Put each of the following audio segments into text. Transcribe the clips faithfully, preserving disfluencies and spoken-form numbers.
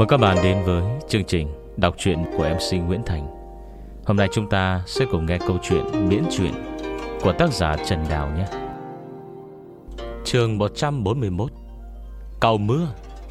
mừng các bạn đến với chương trình đọc truyện của em xê Nguyễn Thành. Hôm nay chúng ta sẽ cùng nghe câu chuyện miễn truyện của tác giả Trần Đào nhé. Chương một trăm bốn mươi mốt. Cầu mưa.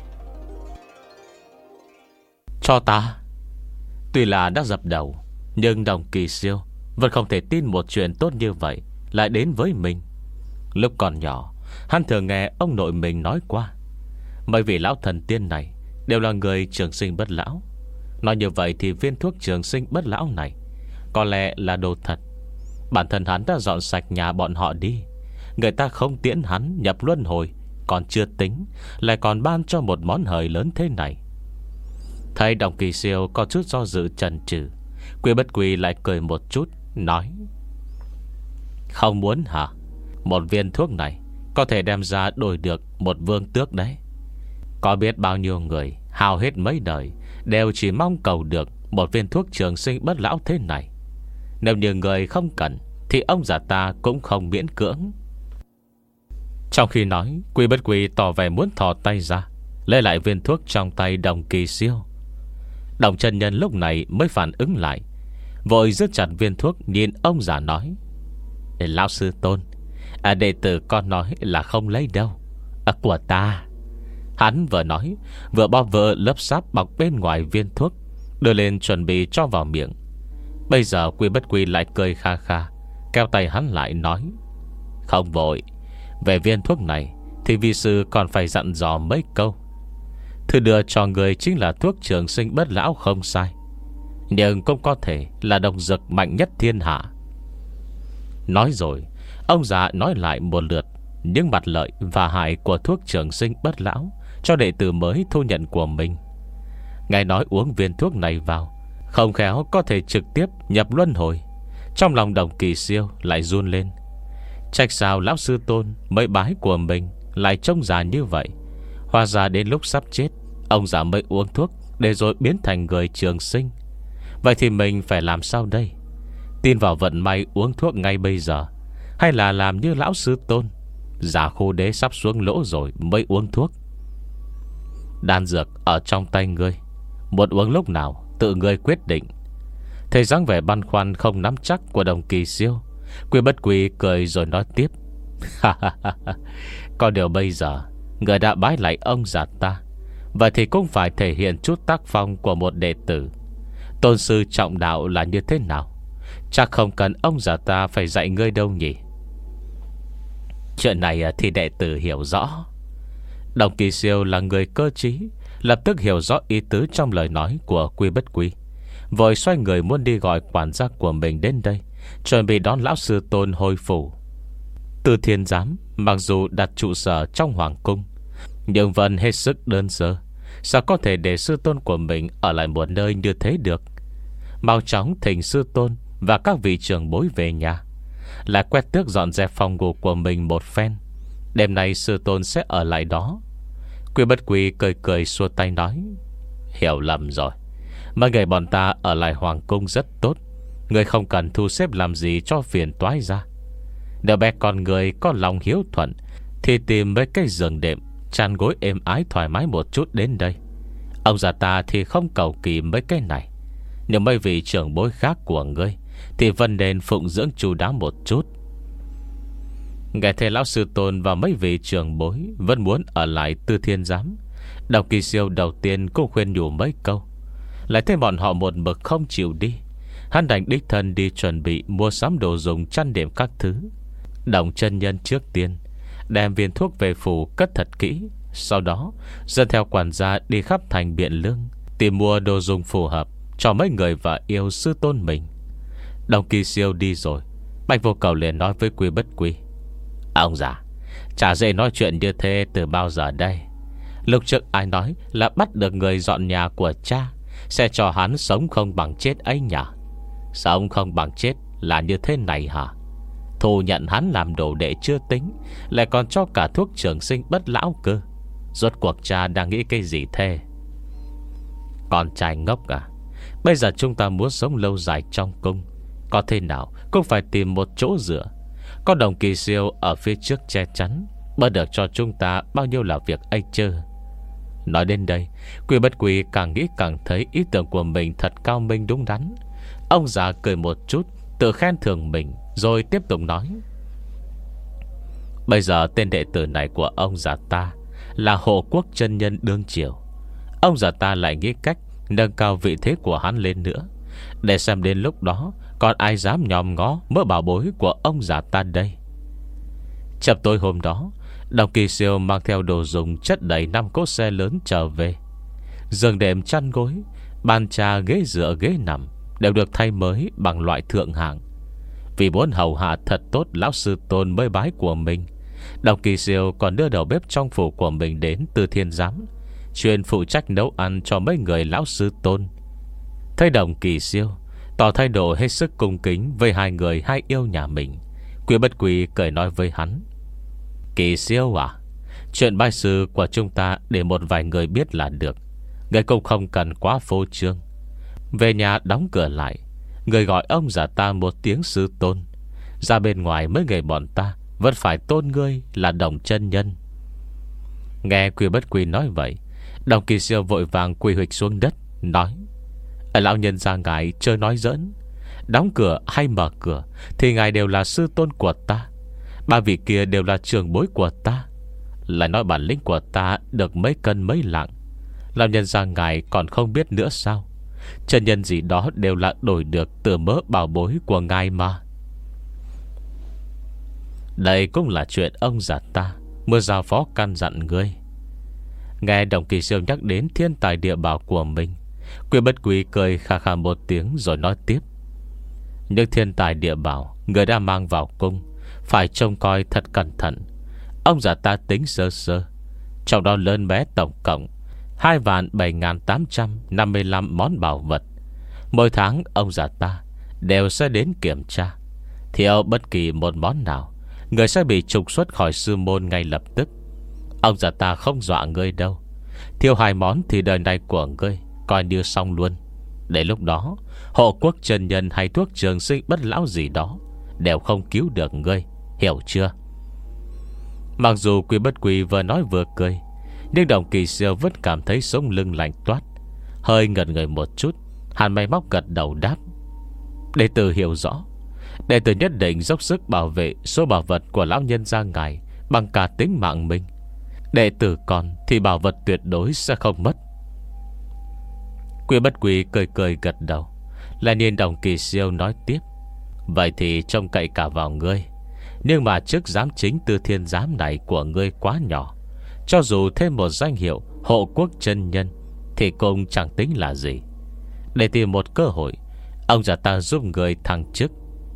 Cho ta. Tuy là đã dập đầu, nhưng Đồng Kỳ Siêu vẫn không thể tin một chuyện tốt như vậy lại đến với mình. Lúc còn nhỏ, hắn thường nghe ông nội mình nói qua, mấy vị lão thần tiên này đều là người trường sinh bất lão. Nói như vậy thì viên thuốc trường sinh bất lão này có lẽ là đồ thật. Bản thân hắn đã dọn sạch nhà bọn họ đi, người ta không tiễn hắn nhập luân hồi còn chưa tính, lại còn ban cho một món hời lớn thế này. Thấy Đồng Kỳ Siêu có chút do dự chần chừ, Quy Bất Quy lại cười một chút, nói: Không muốn hả? Một viên thuốc này có thể đem ra đổi được một vương tước đấy. Có biết bao nhiêu người hao hết mấy đời đều chỉ mong cầu được một viên thuốc trường sinh bất lão thế này. Nếu như người không cần thì ông già ta cũng không miễn cưỡng. Trong khi nói, Quy Bất Quy tỏ vẻ muốn thò tay ra lấy lại viên thuốc trong tay Đồng Kỳ Siêu. Đồng chân nhân lúc này mới phản ứng lại, vội giữ chặt viên thuốc, nhìn ông già nói: Lão sư tôn, à, đệ tử con nói là không lấy đâu, à, của ta. Hắn vừa nói vừa bóp vỡ lớp sáp bọc bên ngoài viên thuốc, đưa lên chuẩn bị cho vào miệng. Bây giờ Quy Bất Quy lại cười kha kha, kéo tay hắn lại nói: Không vội. Về viên thuốc này thì vi sư còn phải dặn dò mấy câu. Thứ đưa cho người chính là thuốc trường sinh bất lão không sai, nhưng cũng có thể là độc dược mạnh nhất thiên hạ. Nói rồi, ông già nói lại một lượt những mặt lợi và hại của thuốc trường sinh bất lão cho đệ tử mới thu nhận của mình. Ngài nói uống viên thuốc này vào, không khéo có thể trực tiếp nhập luân hồi. Trong lòng Đồng Kỳ Siêu lại run lên. Trách sao lão sư tôn mới bái của mình lại trông già như vậy. Hóa ra đến lúc sắp chết, ông già mới uống thuốc để rồi biến thành người trường sinh. Vậy thì mình phải làm sao đây? Tin vào vận may uống thuốc ngay bây giờ, hay là làm như lão sư tôn, giả khô đế sắp xuống lỗ rồi mới uống thuốc? Đan dược ở trong tay ngươi, muốn uống lúc nào tự ngươi quyết định. Thấy dáng vẻ băn khoăn không nắm chắc của Đồng Kỳ Siêu, Quy Bất Quy cười rồi nói tiếp: Có điều bây giờ người đã bái lại ông già ta, vậy thì cũng phải thể hiện chút tác phong của một đệ tử. Tôn sư trọng đạo là như thế nào, chắc không cần ông già ta phải dạy ngươi đâu nhỉ. Chuyện này thì đệ tử hiểu rõ. Đồng Kỳ Siêu là người cơ trí, lập tức hiểu rõ ý tứ trong lời nói của Quy Bất Quy, vội xoay người muốn đi gọi quản gia của mình đến đây, chuẩn bị đón lão sư tôn hồi phủ. Từ Thiên Giám mặc dù đặt trụ sở trong hoàng cung, nhưng vẫn hết sức đơn sơ, sao có thể để sư tôn của mình ở lại một nơi như thế được. Mau chóng thỉnh sư tôn và các vị trưởng bối về nhà, là quét tước dọn dẹp phòng ngủ của mình một phen. Đêm nay sư tôn sẽ ở lại đó. Quy Bất Quy cười cười xua tay nói: Hiểu lầm rồi, mấy người bọn ta ở lại hoàng cung rất tốt, người không cần thu xếp làm gì cho phiền toái ra. Nếu bé con người có lòng hiếu thuận thì tìm mấy cái giường đệm, chăn gối êm ái thoải mái một chút đến đây. Ông già ta thì không cầu kỳ mấy cái này, nhưng mấy vị trưởng bối khác của ngươi thì vẫn nên phụng dưỡng chu đáo một chút. Nghe thấy lão sư tôn và mấy vị trưởng bối vẫn muốn ở lại Tư Thiên Giám, Đồng Kỳ Siêu đầu tiên cũng khuyên nhủ mấy câu, lại thấy bọn họ một mực không chịu đi. Hắn đành đích thân đi chuẩn bị mua sắm đồ dùng chăn đệm các thứ. Đồng chân nhân trước tiên đem viên thuốc về phủ cất thật kỹ, sau đó dẫn theo quản gia đi khắp thành Biện Lương tìm mua đồ dùng phù hợp cho mấy người và yêu sư tôn mình. Đồng Kỳ Siêu đi rồi, Bạch Vô Cầu liền nói với Quy Bất Quy: Ông già, chả dễ nói chuyện như thế từ bao giờ đây. Lúc trước ai nói là bắt được người dọn nhà của cha sẽ cho hắn sống không bằng chết ấy nhỉ? Sống không bằng chết là như thế này hả? Thu nhận hắn làm đồ đệ chưa tính, lại còn cho cả thuốc trường sinh bất lão cơ. Rốt cuộc cha đang nghĩ cái gì thế? Con trai ngốc à, bây giờ chúng ta muốn sống lâu dài trong cung, có thế nào cũng phải tìm một chỗ dựa. Có Đồng Kỳ Siêu ở phía trước che chắn, bớt được cho chúng ta bao nhiêu là việc ấy chứ. Nói đến đây, Quy Bất Quy càng nghĩ càng thấy ý tưởng của mình thật cao minh đúng đắn. Ông già cười một chút, tự khen thưởng mình, rồi tiếp tục nói: Bây giờ tên đệ tử này của ông già ta là Hộ Quốc chân nhân đương triều. Ông già ta lại nghĩ cách nâng cao vị thế của hắn lên nữa, để xem đến lúc đó còn ai dám nhòm ngó mớ bảo bối của ông già ta đây. Chập tối hôm đó, Đồng Kỳ Siêu mang theo đồ dùng chất đầy năm cỗ xe lớn trở về. Giường đệm chăn gối, bàn trà ghế dựa ghế nằm đều được thay mới bằng loại thượng hạng. Vì muốn hầu hạ thật tốt lão sư tôn mới bái của mình, Đồng Kỳ Siêu còn đưa đầu bếp trong phủ của mình đến từ Thiên Giám, chuyên phụ trách nấu ăn cho mấy người lão sư tôn. Thấy Đồng Kỳ Siêu tỏ thái độ hết sức cung kính với hai người hai yêu nhà mình, Quy Bất Quy cười nói với hắn: Kỳ Siêu à, chuyện bái sư của chúng ta để một vài người biết là được, người cũng không cần quá phô trương. Về nhà đóng cửa lại, người gọi ông già ta một tiếng sư tôn. Ra bên ngoài mấy người bọn ta vẫn phải tôn ngươi là Đồng chân nhân. Nghe Quy Bất Quy nói vậy, Đồng Kỳ Siêu vội vàng quỳ huỵch xuống đất, nói: Ở lão nhân ra ngài chơi nói giỡn, đóng cửa hay mở cửa thì ngài đều là sư tôn của ta. Ba vị kia đều là trưởng bối của ta. Lại nói bản lĩnh của ta được mấy cân mấy lạng, lão nhân ra ngài còn không biết nữa sao? Chân nhân gì đó đều là đổi được từ mớ bảo bối của ngài mà. Đây cũng là chuyện ông già ta mưa giao phó căn dặn ngươi. Nghe Đồng Kỳ Siêu nhắc đến thiên tài địa bảo của mình, Quy Bất Quy cười khà khà một tiếng rồi nói tiếp: Những thiên tài địa bảo người đã mang vào cung phải trông coi thật cẩn thận. Ông già ta tính sơ sơ, trong đó lớn bé tổng cộng hai vạn bảy ngàn tám trăm năm mươi lăm món bảo vật. Mỗi tháng ông già ta đều sẽ đến kiểm tra. Thiếu bất kỳ một món nào, người sẽ bị trục xuất khỏi sư môn ngay lập tức. Ông già ta không dọa ngươi đâu. Thiếu hai món thì đời này của ngươi coi như xong luôn. Để lúc đó Hộ Quốc chân nhân hay thuốc trường sinh bất lão gì đó đều không cứu được ngươi, hiểu chưa? Mặc dù Quy Bất Quy vừa nói vừa cười, nhưng Đồng Kỳ Siêu vẫn cảm thấy sống lưng lạnh toát. Hơi ngẩn người một chút, hắn máy móc gật đầu đáp: Đệ tử hiểu rõ. Đệ tử nhất định dốc sức bảo vệ số bảo vật của lão nhân gia ngài bằng cả tính mạng mình. Đệ tử còn thì bảo vật tuyệt đối sẽ không mất. Quy Bất Quy cười cười gật đầu. Lại nhìn Đồng Kỳ Siêu nói tiếp: Vậy thì trông cậy cả vào ngươi. Nhưng mà chức giám chính Tư Thiên Giám này của ngươi quá nhỏ, cho dù thêm một danh hiệu Hộ Quốc chân nhân thì cũng chẳng tính là gì. Để tìm một cơ hội, ông già ta giúp người thăng chức.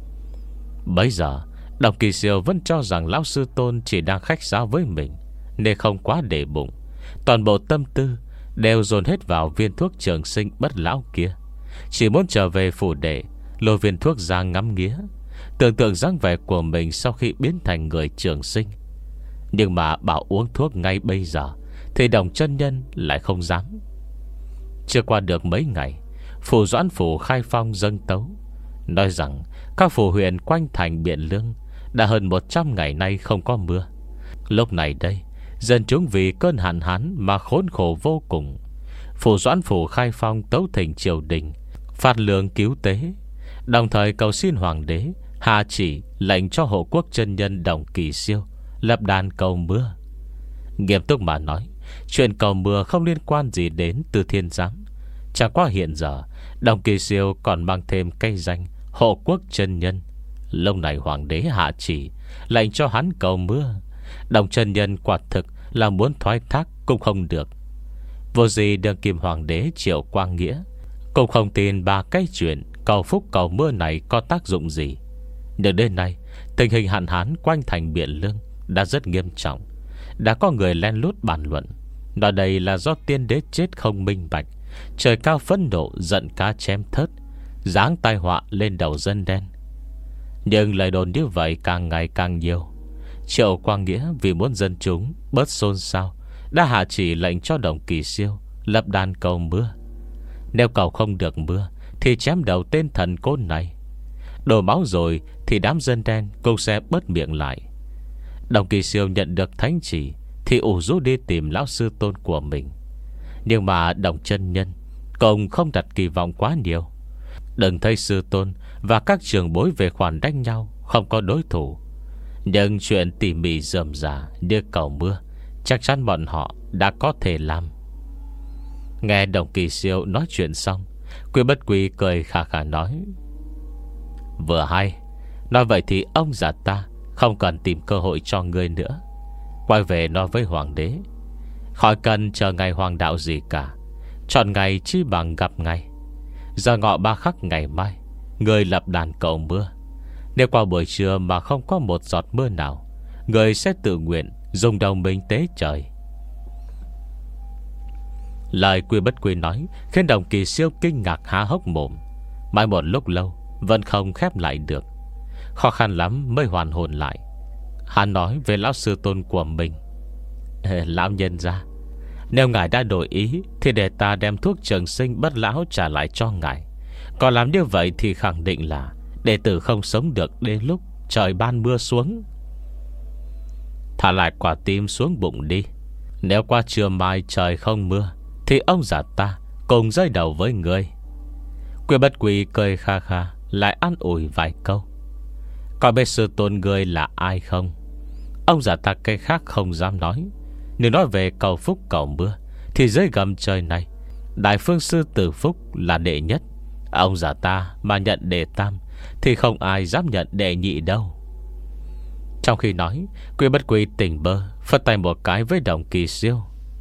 Bây giờ Đồng Kỳ Siêu vẫn cho rằng lão sư tôn chỉ đang khách sáo với mình, nên không quá để bụng. Toàn bộ tâm tư đều dồn hết vào viên thuốc trường sinh bất lão kia. Chỉ muốn trở về phủ đệ lôi viên thuốc ra ngắm nghía, tưởng tượng dáng vẻ của mình sau khi biến thành người trường sinh. Nhưng mà bảo uống thuốc ngay bây giờ thì Đồng chân nhân lại không dám. Chưa qua được mấy ngày, phủ Doãn phủ khai phong dâng tấu, nói rằng các phủ huyện quanh thành Biện Lương đã hơn một trăm ngày nay không có mưa. Lúc này đây, dân chúng vì cơn hạn hán mà khốn khổ vô cùng. Phủ Doãn phủ khai phong tấu thỉnh triều đình phát lương cứu tế, đồng thời cầu xin hoàng đế hạ chỉ lệnh cho Hộ Quốc chân nhân Đồng Kỳ Siêu lập đàn cầu mưa. Nghiêm túc mà nói, chuyện cầu mưa không liên quan gì đến Từ Thiên Giám. Chẳng qua hiện giờ Đồng Kỳ Siêu còn mang thêm cây danh Hộ Quốc chân nhân. Lúc này hoàng đế hạ chỉ lệnh cho hắn cầu mưa, Đồng chân nhân quả thực là muốn thoái thác cũng không được. Vô gì đương kim hoàng đế Triệu Quang Nghĩa cũng không tin ba cái chuyện cầu phúc cầu mưa này có tác dụng gì. Nhưng đến nay tình hình hạn hán quanh thành Biện Lương đã rất nghiêm trọng. Đã có người len lút bàn luận, nói đây là do tiên đế chết không minh bạch, trời cao phẫn nộ giận cá chém thớt, giáng tai họa lên đầu dân đen. Nhưng lời đồn như vậy càng ngày càng nhiều. Triệu Quang Nghĩa vì muốn dân chúng bớt xôn xao đã hạ chỉ lệnh cho Đồng Kỳ Siêu lập đàn cầu mưa. Nếu cầu không được mưa thì chém đầu tên thần côn này. Đổ máu rồi thì đám dân đen cũng sẽ bớt miệng lại. Đồng Kỳ Siêu nhận được thánh chỉ thì ủ rũ đi tìm lão sư tôn của mình. Nhưng mà Đồng chân nhân cũng không đặt kỳ vọng quá nhiều. Đừng thấy sư tôn và các trường bối về khoản đánh nhau không có đối thủ, nhưng chuyện tỉ mỉ rườm rà như cầu mưa chắc chắn bọn họ đã có thể làm. Nghe Đồng Kỳ Siêu nói chuyện xong, Quy Bất Quy cười khà khà nói: Vừa hay. Nói vậy thì ông già ta không cần tìm cơ hội cho ngươi nữa. Quay về nói với hoàng đế, khỏi cần chờ ngày hoàng đạo gì cả, chọn ngày chi bằng gặp ngày. Giờ ngọ ba khắc ngày mai, ngươi lập đàn cầu mưa. Nếu qua buổi trưa mà không có một giọt mưa nào, ngươi sẽ tự nguyện dùng đầu mình tế trời. Lời Quy Bất Quy nói khiến Đồng Kỳ Siêu kinh ngạc há hốc mồm. Mãi một lúc lâu vẫn không khép lại được. Khó khăn lắm mới hoàn hồn lại. Hắn nói về lão sư tôn của mình: Lão nhân gia, nếu ngài đã đổi ý thì để ta đem thuốc trường sinh bất lão trả lại cho ngài. Còn làm như vậy thì khẳng định là đệ tử không sống được đến lúc trời ban mưa xuống. Thả lại quả tim xuống bụng đi. Nếu qua trưa mai trời không mưa thì ông già ta cùng rơi đầu với ngươi. Quy Bất Quy cười kha kha, lại an ủi vài câu. Có biết sư tôn ngươi là ai không? Ông già ta cây khác không dám nói. Nếu nói về cầu phúc cầu mưa thì dưới gầm trời này, Đại Phương Sư Tử Phúc là đệ nhất. Ông già ta mà nhận đệ tam thì không ai dám nhận đệ nhị đâu. Trong khi nói, Quy Bất Quy tỉnh bơ, phất tay một cái với Đồng Kỳ Siêu.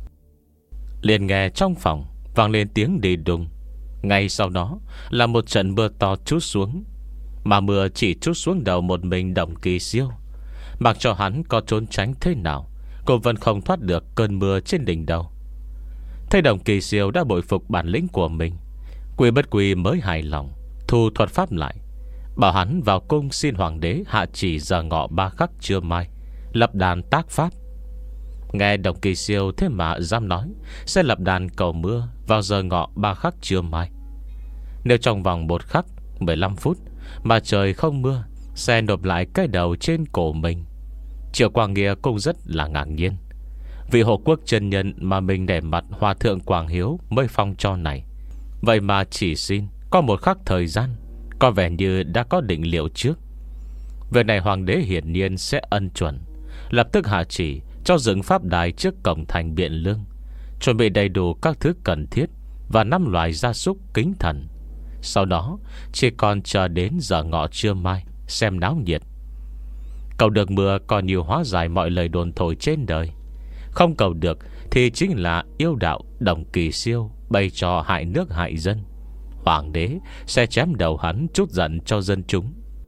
Liền nghe trong phòng vang lên tiếng đi đùng. Ngay sau đó là một trận mưa to trút xuống. Mà mưa chỉ trút xuống đầu một mình Đồng Kỳ Siêu. Mặc cho hắn có trốn tránh thế nào, cô vẫn không thoát được cơn mưa trên đỉnh đầu. Thấy Đồng Kỳ Siêu đã bội phục bản lĩnh của mình, Quy Bất Quy mới hài lòng, thu thuật pháp lại, bảo hắn vào cung xin hoàng đế hạ chỉ giờ ngọ ba khắc trưa mai lập đàn tác pháp. Nghe Đồng Kỳ Siêu thế mà dám nói sẽ lập đàn cầu mưa vào giờ ngọ ba khắc trưa mai. Nếu trong vòng một khắc mười lăm phút mà trời không mưa, sẽ nộp lại cái đầu trên cổ mình. Triệu Quang Nghĩa cũng rất là ngạc nhiên. Vị hộ quốc chân nhân mà mình để mặt Hòa thượng Quảng Hiếu mới phong cho này, vậy mà chỉ xin có một khắc thời gian, có vẻ như đã có định liệu trước. Việc này hoàng đế hiển nhiên sẽ ân chuẩn, lập tức hạ chỉ cho dựng pháp đài trước cổng thành Biện Lương, chuẩn bị đầy đủ các thứ cần thiết và năm loài gia súc kính thần. Sau đó chỉ còn chờ đến giờ ngọ trưa mai xem náo nhiệt. Cầu được mưa còn nhiều hóa giải mọi lời đồn thổi trên đời. Không cầu được thì chính là yêu đạo Đồng Kỳ Siêu bày trò hại nước hại dân. Hoàng đế sẽ chém đầu hắn chút giận cho dân chúng.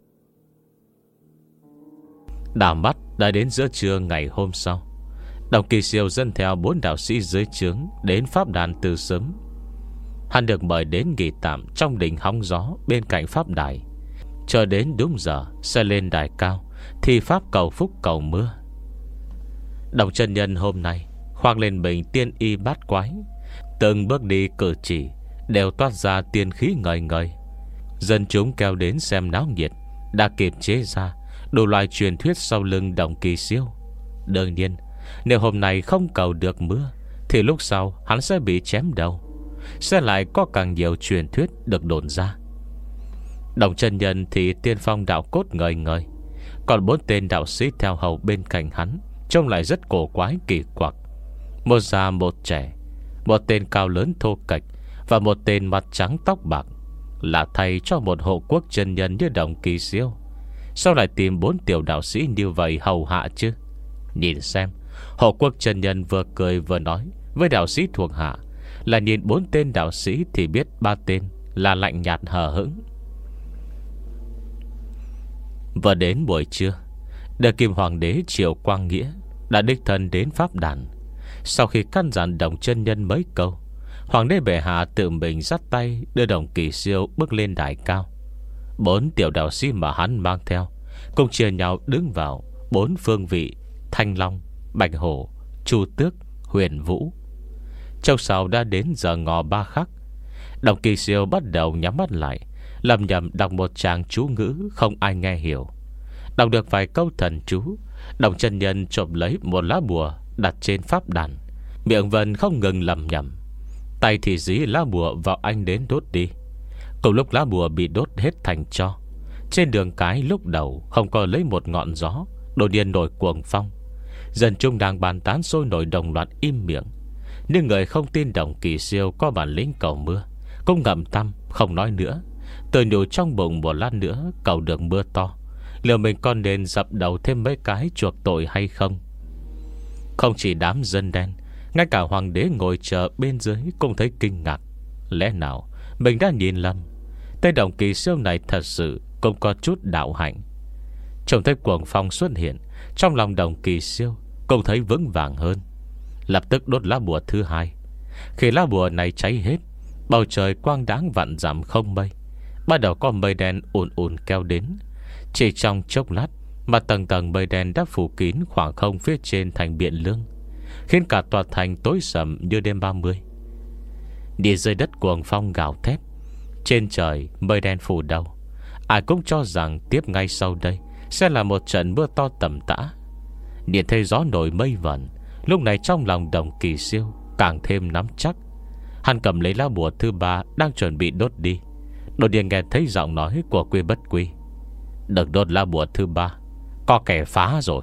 Đảo mắt đã đến giữa trưa ngày hôm sau. Đồng Kỳ Siêu dẫn theo bốn đạo sĩ dưới trướng đến pháp đàn từ sớm. Hắn được mời đến nghỉ tạm trong đỉnh hóng gió bên cạnh pháp đài, chờ đến đúng giờ sẽ lên đài cao thì pháp cầu phúc cầu mưa. Đồng chân nhân hôm nay khoác lên mình tiên y bát quái, từng bước đi cử chỉ đều toát ra tiên khí ngời ngời. Dân chúng kéo đến xem náo nhiệt đã kịp chế ra đủ loại truyền thuyết sau lưng Đồng Kỳ Siêu. Đương nhiên, nếu hôm nay không cầu được mưa thì lúc sau hắn sẽ bị chém đầu. Sẽ lại có càng nhiều truyền thuyết được đồn ra. Đồng chân nhân thì tiên phong đạo cốt ngời ngời, còn bốn tên đạo sĩ theo hầu bên cạnh hắn trông lại rất cổ quái kỳ quặc. Một già một trẻ, một tên cao lớn thô kệch và một tên mặt trắng tóc bạc, là thầy cho một hộ quốc chân nhân như Đồng Kỳ Siêu. Sao lại tìm bốn tiểu đạo sĩ như vậy hầu hạ chứ? Nhìn xem, hộ quốc chân nhân vừa cười vừa nói với đạo sĩ thuộc hạ, là nhìn bốn tên đạo sĩ thì biết ba tên là lạnh nhạt hờ hững. Vừa đến buổi trưa, Đời Kim Hoàng đế Triệu Quang Nghĩa đã đích thân đến pháp đàn. Sau khi căn dặn Đồng chân nhân mấy câu, hoàng đế bệ hạ tự mình dắt tay đưa Đồng Kỳ Siêu bước lên đài cao. Bốn tiểu đạo sĩ mà hắn mang theo cùng chia nhau đứng vào bốn phương vị: Thanh Long, Bạch Hổ, Chu Tước, Huyền Vũ. Trong sau đã đến giờ ngọ ba khắc, Đồng Kỳ Siêu bắt đầu nhắm mắt lại, lầm nhầm đọc một tràng chú ngữ không ai nghe hiểu. Đọc được vài câu thần chú, Đồng chân nhân trộm lấy một lá bùa đặt trên pháp đàn, miệng vần không ngừng lầm nhầm. Tay thì dí lá bùa vào anh đến đốt đi. Cùng lúc lá bùa bị đốt hết thành tro, trên đường cái lúc đầu không có lấy một ngọn gió, đột nhiên nổi cuồng phong. Dân chúng đang bàn tán sôi nổi đồng loạt im miệng. Nhưng người không tin Đồng Kỳ Siêu có bản lĩnh cầu mưa cũng ngậm tăm không nói nữa. Tự nhủ trong bụng một lát nữa cầu được mưa to, liệu mình còn nên dập đầu thêm mấy cái chuộc tội hay không. Không chỉ đám dân đen, ngay cả hoàng đế ngồi chờ bên dưới cũng thấy kinh ngạc. Lẽ nào mình đã nhìn lầm? Tên Đồng Kỳ Siêu này thật sự cũng có chút đạo hạnh. Trông thấy cuồng phong xuất hiện, trong lòng Đồng Kỳ Siêu cũng thấy vững vàng hơn. Lập tức đốt lá bùa thứ hai. Khi lá bùa này cháy hết, bầu trời quang đáng vạn dặm không mây, bắt đầu có mây đen ùn ùn kéo đến. Chỉ trong chốc lát mà tầng tầng mây đen đã phủ kín khoảng không phía trên thành Biện Lương, khiến cả tòa thành tối sầm như đêm ba mươi. Đi dưới đất cuồng phong gào thét, trên trời mây đen phủ đầu. Ai cũng cho rằng tiếp ngay sau đây sẽ là một trận mưa to tầm tã. Nhìn thấy gió nổi mây vẩn, lúc này trong lòng Đồng Kỳ Siêu càng thêm nắm chắc. Hắn cầm lấy lá bùa thứ ba đang chuẩn bị đốt đi, đột nhiên nghe thấy giọng nói của Quy Bất Quy: "Đừng đốt lá bùa thứ ba, có kẻ phá rồi."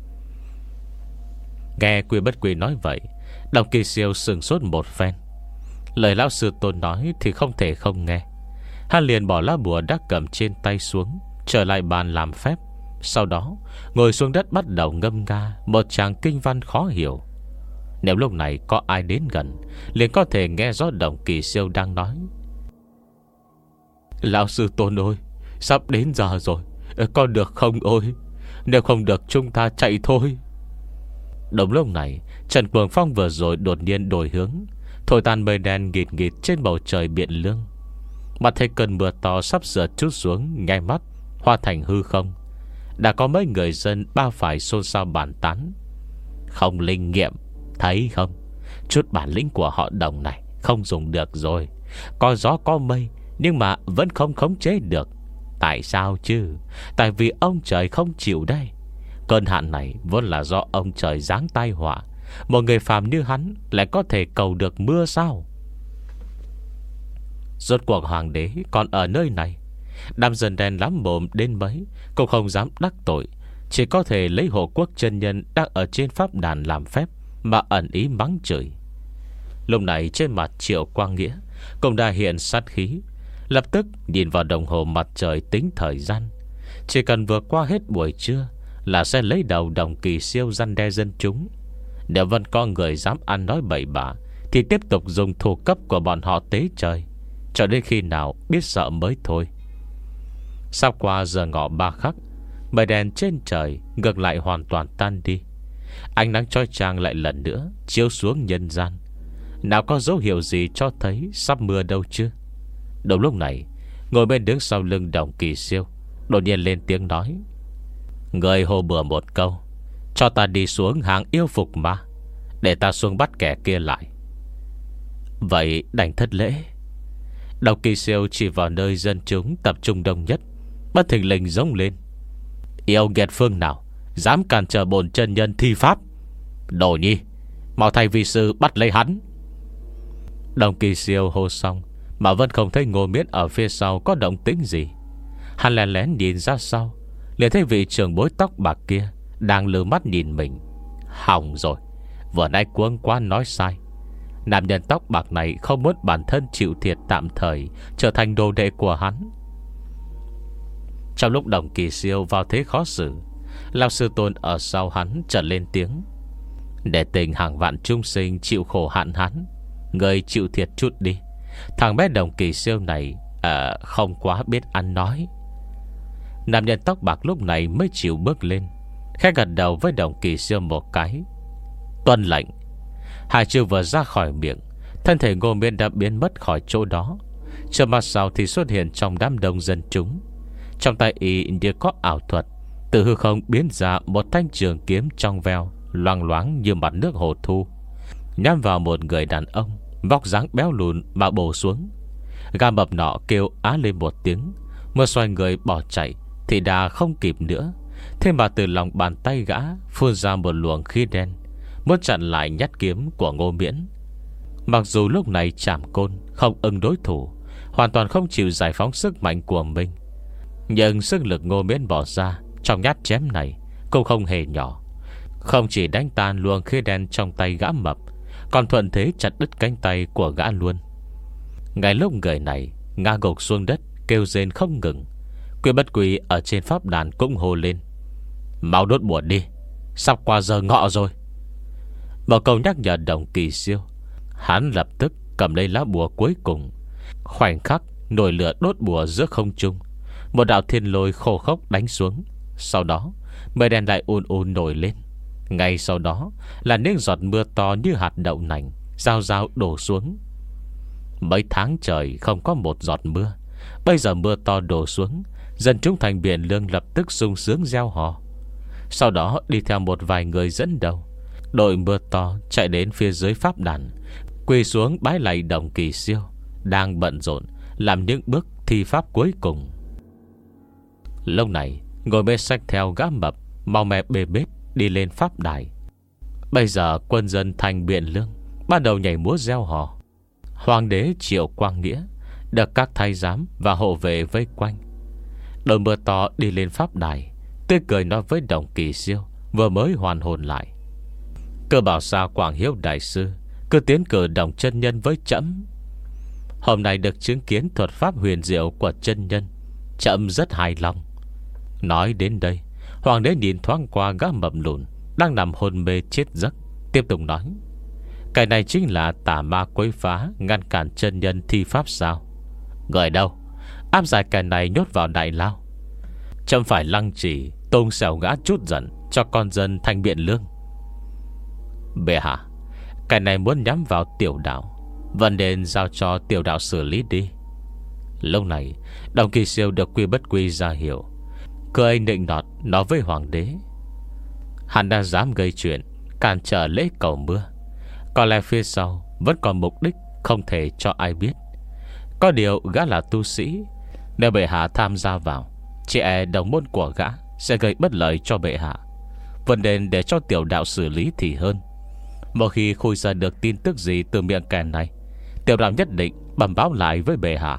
Nghe Quy Bất Quy nói vậy, Đồng Kỳ Siêu sừng sốt một phen. Lời lão sư tôn nói thì không thể không nghe. Hắn liền bỏ lá bùa đã cầm trên tay xuống, trở lại bàn làm phép. Sau đó ngồi xuống đất bắt đầu ngâm nga một tràng kinh văn khó hiểu. Nếu lúc này có ai đến gần, liền có thể nghe rõ Đồng Kỳ Siêu đang nói: "Lão sư tôn ơi, sắp đến giờ rồi, con được không ôi? Nếu không được chúng ta chạy thôi." Đúng lúc này, trận cuồng phong vừa rồi đột nhiên đổi hướng, thổi tan mây đen nghịt nghịt trên bầu trời Biện Lương. Mặt thấy cơn mưa to sắp sửa trút xuống, ngay mắt hóa thành hư không. Đã có mấy người dân ba phải xôn xao bàn tán: "Không linh nghiệm, thấy không? Chút bản lĩnh của họ Đồng này không dùng được rồi. Có gió có mây, nhưng mà vẫn không khống chế được. Tại sao chứ? Tại vì ông trời không chịu đây. Cơn hạn này vốn là do ông trời giáng tai họa. Một người phàm như hắn lại có thể cầu được mưa sao?" Rốt cuộc hoàng đế còn ở nơi này. Đám dân đen lắm mồm đến mấy cũng không dám đắc tội, chỉ có thể lấy Hộ Quốc chân nhân đang ở trên pháp đàn làm phép mà ẩn ý mắng chửi. Lúc này trên mặt Triệu Quang Nghĩa cũng đã hiện sát khí. Lập tức nhìn vào đồng hồ mặt trời tính thời gian. Chỉ cần vừa qua hết buổi trưa là sẽ lấy đầu Đồng Kỳ Siêu răn đe dân chúng. Nếu vẫn có người dám ăn nói bậy bạ thì tiếp tục dùng thủ cấp của bọn họ tế trời, cho đến khi nào biết sợ mới thôi. Sau qua giờ ngọ ba khắc, mây đen trên trời ngược lại hoàn toàn tan đi. Ánh nắng chói chang lại lần nữa chiếu xuống nhân gian. Nào có dấu hiệu gì cho thấy sắp mưa đâu chứ. Đúng lúc này, ngồi bên đứng sau lưng Đồng Kỳ Siêu đột nhiên lên tiếng nói: "Người hô bừa một câu, cho ta đi xuống hàng yêu phục ma, để ta xuống bắt kẻ kia lại." Vậy đành thất lễ. Đồng Kỳ Siêu chỉ vào nơi dân chúng tập trung đông nhất, bất thình lình giống lên: "Yêu nghiệt phương nào dám cản trở bổn chân nhân thi pháp? Đồ nhi, mau thay vi sư bắt lấy hắn." Đồng Kỳ Siêu hô xong mà vẫn không thấy Ngô Miễn ở phía sau có động tĩnh gì. Hắn lén lén nhìn ra sau, liền thấy vị trưởng bối tóc bạc kia đang lừ mắt nhìn mình. Hỏng rồi, vừa nãy cuống quá nói sai. Nam nhân tóc bạc này không muốn bản thân chịu thiệt tạm thời trở thành đồ đệ của hắn. Trong lúc Đồng Kỳ Siêu vào thế khó xử, lão sư tôn ở sau hắn trở lên tiếng: "Để tình hàng vạn chúng sinh chịu khổ hạn hắn, người chịu thiệt chút đi." Thằng bé Đồng Kỳ Siêu này à, không quá biết ăn nói. Nam nhân tóc bạc lúc này mới chịu bước lên, khẽ gật đầu với Đồng Kỳ Siêu một cái: "Tuân lệnh." Hai chữ vừa ra khỏi miệng, thân thể Ngô Miễn đã biến mất khỏi chỗ đó. Chờ mặt sau thì xuất hiện trong đám đông dân chúng. Trong tay y như có ảo thuật, từ hư không biến ra một thanh trường kiếm trong veo, loang loáng như mặt nước hồ thu, nhắm vào một người đàn ông vóc dáng béo lùn mà bổ xuống. Gà mập nọ kêu á lên một tiếng, vừa xoay người bỏ chạy thì đã không kịp nữa. Thế mà từ lòng bàn tay gã phun ra một luồng khí đen, muốn chặn lại nhát kiếm của Ngô Miễn. Mặc dù lúc này Trảm Côn không ưng đối thủ, hoàn toàn không chịu giải phóng sức mạnh của mình, nhưng sức lực Ngô Miễn bỏ ra trong nhát chém này cũng không hề nhỏ. Không chỉ đánh tan luồng khí đen trong tay gã mập, còn thuận thế chặt đứt cánh tay của gã luôn. Ngay lúc người này ngã gục xuống đất kêu rên không ngừng, Quy Bất Quy ở trên pháp đàn cũng hô lên: "Mau đốt bùa đi, sắp qua giờ ngọ rồi." Một câu nhắc nhở Đồng Kỳ Siêu. Hắn lập tức cầm lấy lá bùa cuối cùng. Khoảnh khắc nổi lửa đốt bùa giữa không trung, một đạo thiên lôi khô khốc đánh xuống. Sau đó mây đen lại ùn ùn nổi lên. Ngay sau đó là những giọt mưa to như hạt đậu nành rao rao đổ xuống. Mấy tháng trời không có một giọt mưa, bây giờ mưa to đổ xuống, dân chúng thành Biện Lương lập tức sung sướng reo hò. Sau đó đi theo một vài người dẫn đầu, đội mưa to chạy đến phía dưới pháp đàn, quỳ xuống bái lạy Đồng Kỳ Siêu đang bận rộn làm những bước thi pháp cuối cùng. Lúc này ngồi bê sách theo gã mập mau mè bê bết đi lên pháp đài. Bây giờ quân dân thành Biện Lương bắt đầu nhảy múa reo hò. Hoàng đế Triệu Quang Nghĩa được các thái giám và hộ vệ vây quanh. Đội mưa to đi lên pháp đài, tươi cười nói với Đồng Kỳ Siêu vừa mới hoàn hồn lại: "Cơ bảo sao Quảng Hiếu đại sư cứ tiến cử Đồng chân nhân với trẫm. Hôm nay được chứng kiến thuật pháp huyền diệu của chân nhân, trẫm rất hài lòng." Nói đến đây, hoàng đế nhìn thoáng qua gã mập lùn đang nằm hôn mê chết giấc, tiếp tục nói: "Cái này chính là tà ma quấy phá, ngăn cản chân nhân thi pháp sao? Người đâu áp giải cái này nhốt vào đại lao. Trẫm phải lăng trì tôn xẻo gã chút giận cho con dân thành Biện Lương." "Bệ hạ, cái này muốn nhắm vào tiểu đạo, vẫn nên giao cho tiểu đạo xử lý đi." Lúc này Đồng Kỳ Siêu được Quy Bất Quy ra hiểu, cười nịnh nọt nói với hoàng đế: "Hắn đã dám gây chuyện, cản trở lễ cầu mưa, có lẽ phía sau vẫn còn mục đích không thể cho ai biết. Có điều gã là tu sĩ, nếu bệ hạ tham gia vào, chỉ e đồng môn của gã sẽ gây bất lợi cho bệ hạ. Vẫn nên để cho tiểu đạo xử lý thì hơn. Một khi khui ra được tin tức gì từ miệng kẻ này, tiểu đạo nhất định bẩm báo lại với bệ hạ."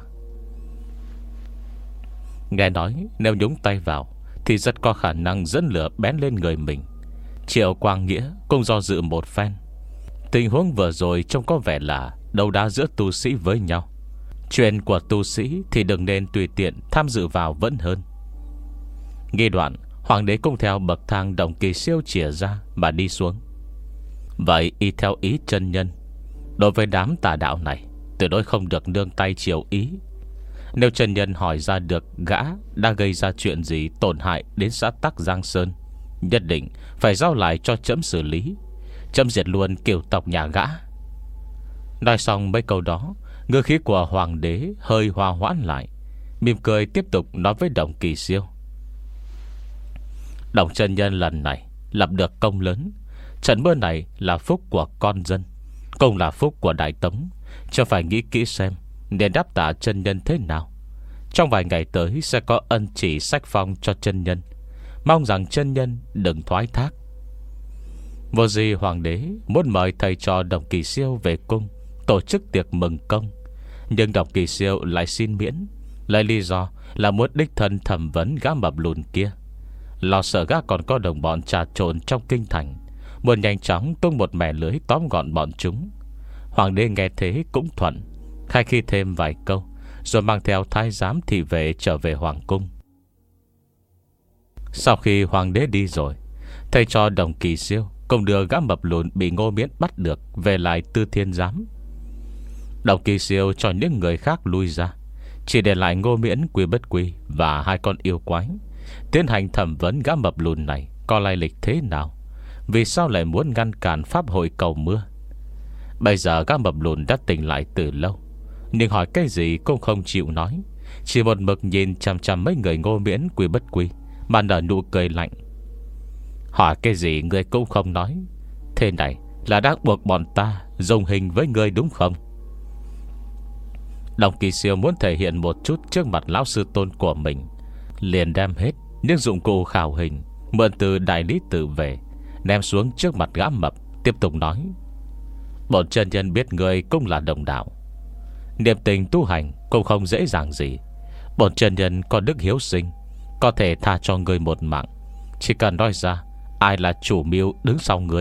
Nghe nói nếu nhúng tay vào thì rất có khả năng dẫn lửa bén lên người mình. Triệu Quang Nghĩa cũng do dự một phen. Tình huống vừa rồi trông có vẻ là đấu đá giữa tu sĩ với nhau. Chuyện của tu sĩ thì đừng nên tùy tiện tham dự vào vẫn hơn. Nghi đoạn, hoàng đế cũng theo bậc thang Đồng Kỳ Siêu chìa ra mà đi xuống. Vậy y theo ý chân nhân, đối với đám tà đạo này tuyệt đối không được nương tay chiều ý. Nếu chân nhân hỏi ra được gã đã gây ra chuyện gì tổn hại đến xã Tắc Giang Sơn, nhất định phải giao lại cho trẫm xử lý, trẫm diệt luôn kiều tộc nhà gã. Nói xong mấy câu đó, ngữ khí của hoàng đế hơi hòa hoãn lại, mỉm cười tiếp tục nói với Đồng Kỳ Siêu: "Đồng chân nhân lần này lập được công lớn. Trận mưa này là phúc của con dân, cũng là phúc của Đại Tống. Cho phải nghĩ kỹ xem nên đáp tạ chân nhân thế nào. Trong vài ngày tới sẽ có ân chỉ sách phong cho chân nhân, mong rằng chân nhân đừng thoái thác." Vô gì hoàng đế muốn mời thầy trò Đồng Kỳ Siêu về cung tổ chức tiệc mừng công, nhưng Đồng Kỳ Siêu lại xin miễn, lấy lý do là muốn đích thân thẩm vấn gã mập lùn kia, lo sợ gã còn có đồng bọn trà trộn trong kinh thành, muốn nhanh chóng tung một mẻ lưới tóm gọn bọn chúng. Hoàng đế nghe thế cũng thuận, khai khi thêm vài câu, rồi mang theo thái giám thị vệ trở về hoàng cung. Sau khi hoàng đế đi rồi, thầy cho Đồng Kỳ Siêu cùng đưa gã mập lùn bị Ngô Miễn bắt được về lại Tư Thiên Giám. Đồng Kỳ Siêu cho những người khác lui ra, chỉ để lại Ngô Miễn, Quy Bất Quy và hai con yêu quái, tiến hành thẩm vấn gã mập lùn này có lai lịch thế nào, vì sao lại muốn ngăn cản pháp hội cầu mưa. Bây giờ gã mập lùn đã tỉnh lại từ lâu, nhưng hỏi cái gì cũng không chịu nói, chỉ một mực nhìn chằm chằm mấy người Ngô Miễn, Quy Bất Quy mà nở nụ cười lạnh. Hỏi cái gì ngươi cũng không nói, thế này là đang buộc bọn ta dùng hình với ngươi đúng không? Đồng Kỳ Siêu muốn thể hiện một chút trước mặt lão sư tôn của mình, liền đem hết những dụng cụ khảo hình mượn từ đại lý tự về, ném xuống trước mặt gã mập, tiếp tục nói: Bọn chân nhân biết người cũng là đồng đạo, niềm tình tu hành cũng không dễ dàng gì. Bọn chân nhân có đức hiếu sinh, có thể tha cho người một mạng. Chỉ cần nói ra ai là chủ mưu đứng sau người.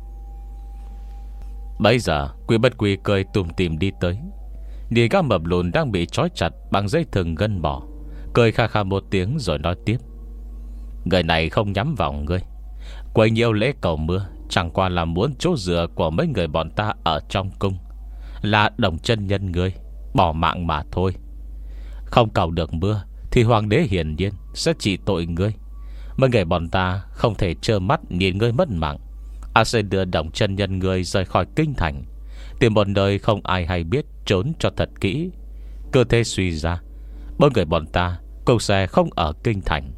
Bây giờ Quý Bất Quý cười tùm tìm đi tới, nhìn gã mập lùn đang bị trói chặt bằng dây thừng gân bò, cười kha kha một tiếng rồi nói tiếp: người này không nhắm vào ngươi. Quấy nhiều lễ cầu mưa chẳng qua là muốn chỗ dựa của mấy người bọn ta ở trong cung, là đồng chân nhân ngươi bỏ mạng mà thôi. Không cầu được mưa thì hoàng đế hiển nhiên sẽ trị tội ngươi. Mấy người bọn ta không thể trơ mắt nhìn ngươi mất mạng. A sẽ đưa đồng chân nhân ngươi rời khỏi kinh thành, tìm một nơi không ai hay biết, trốn cho thật kỹ. Cơ thể suy ra, bốn người bọn ta cũng sẽ không ở kinh thành.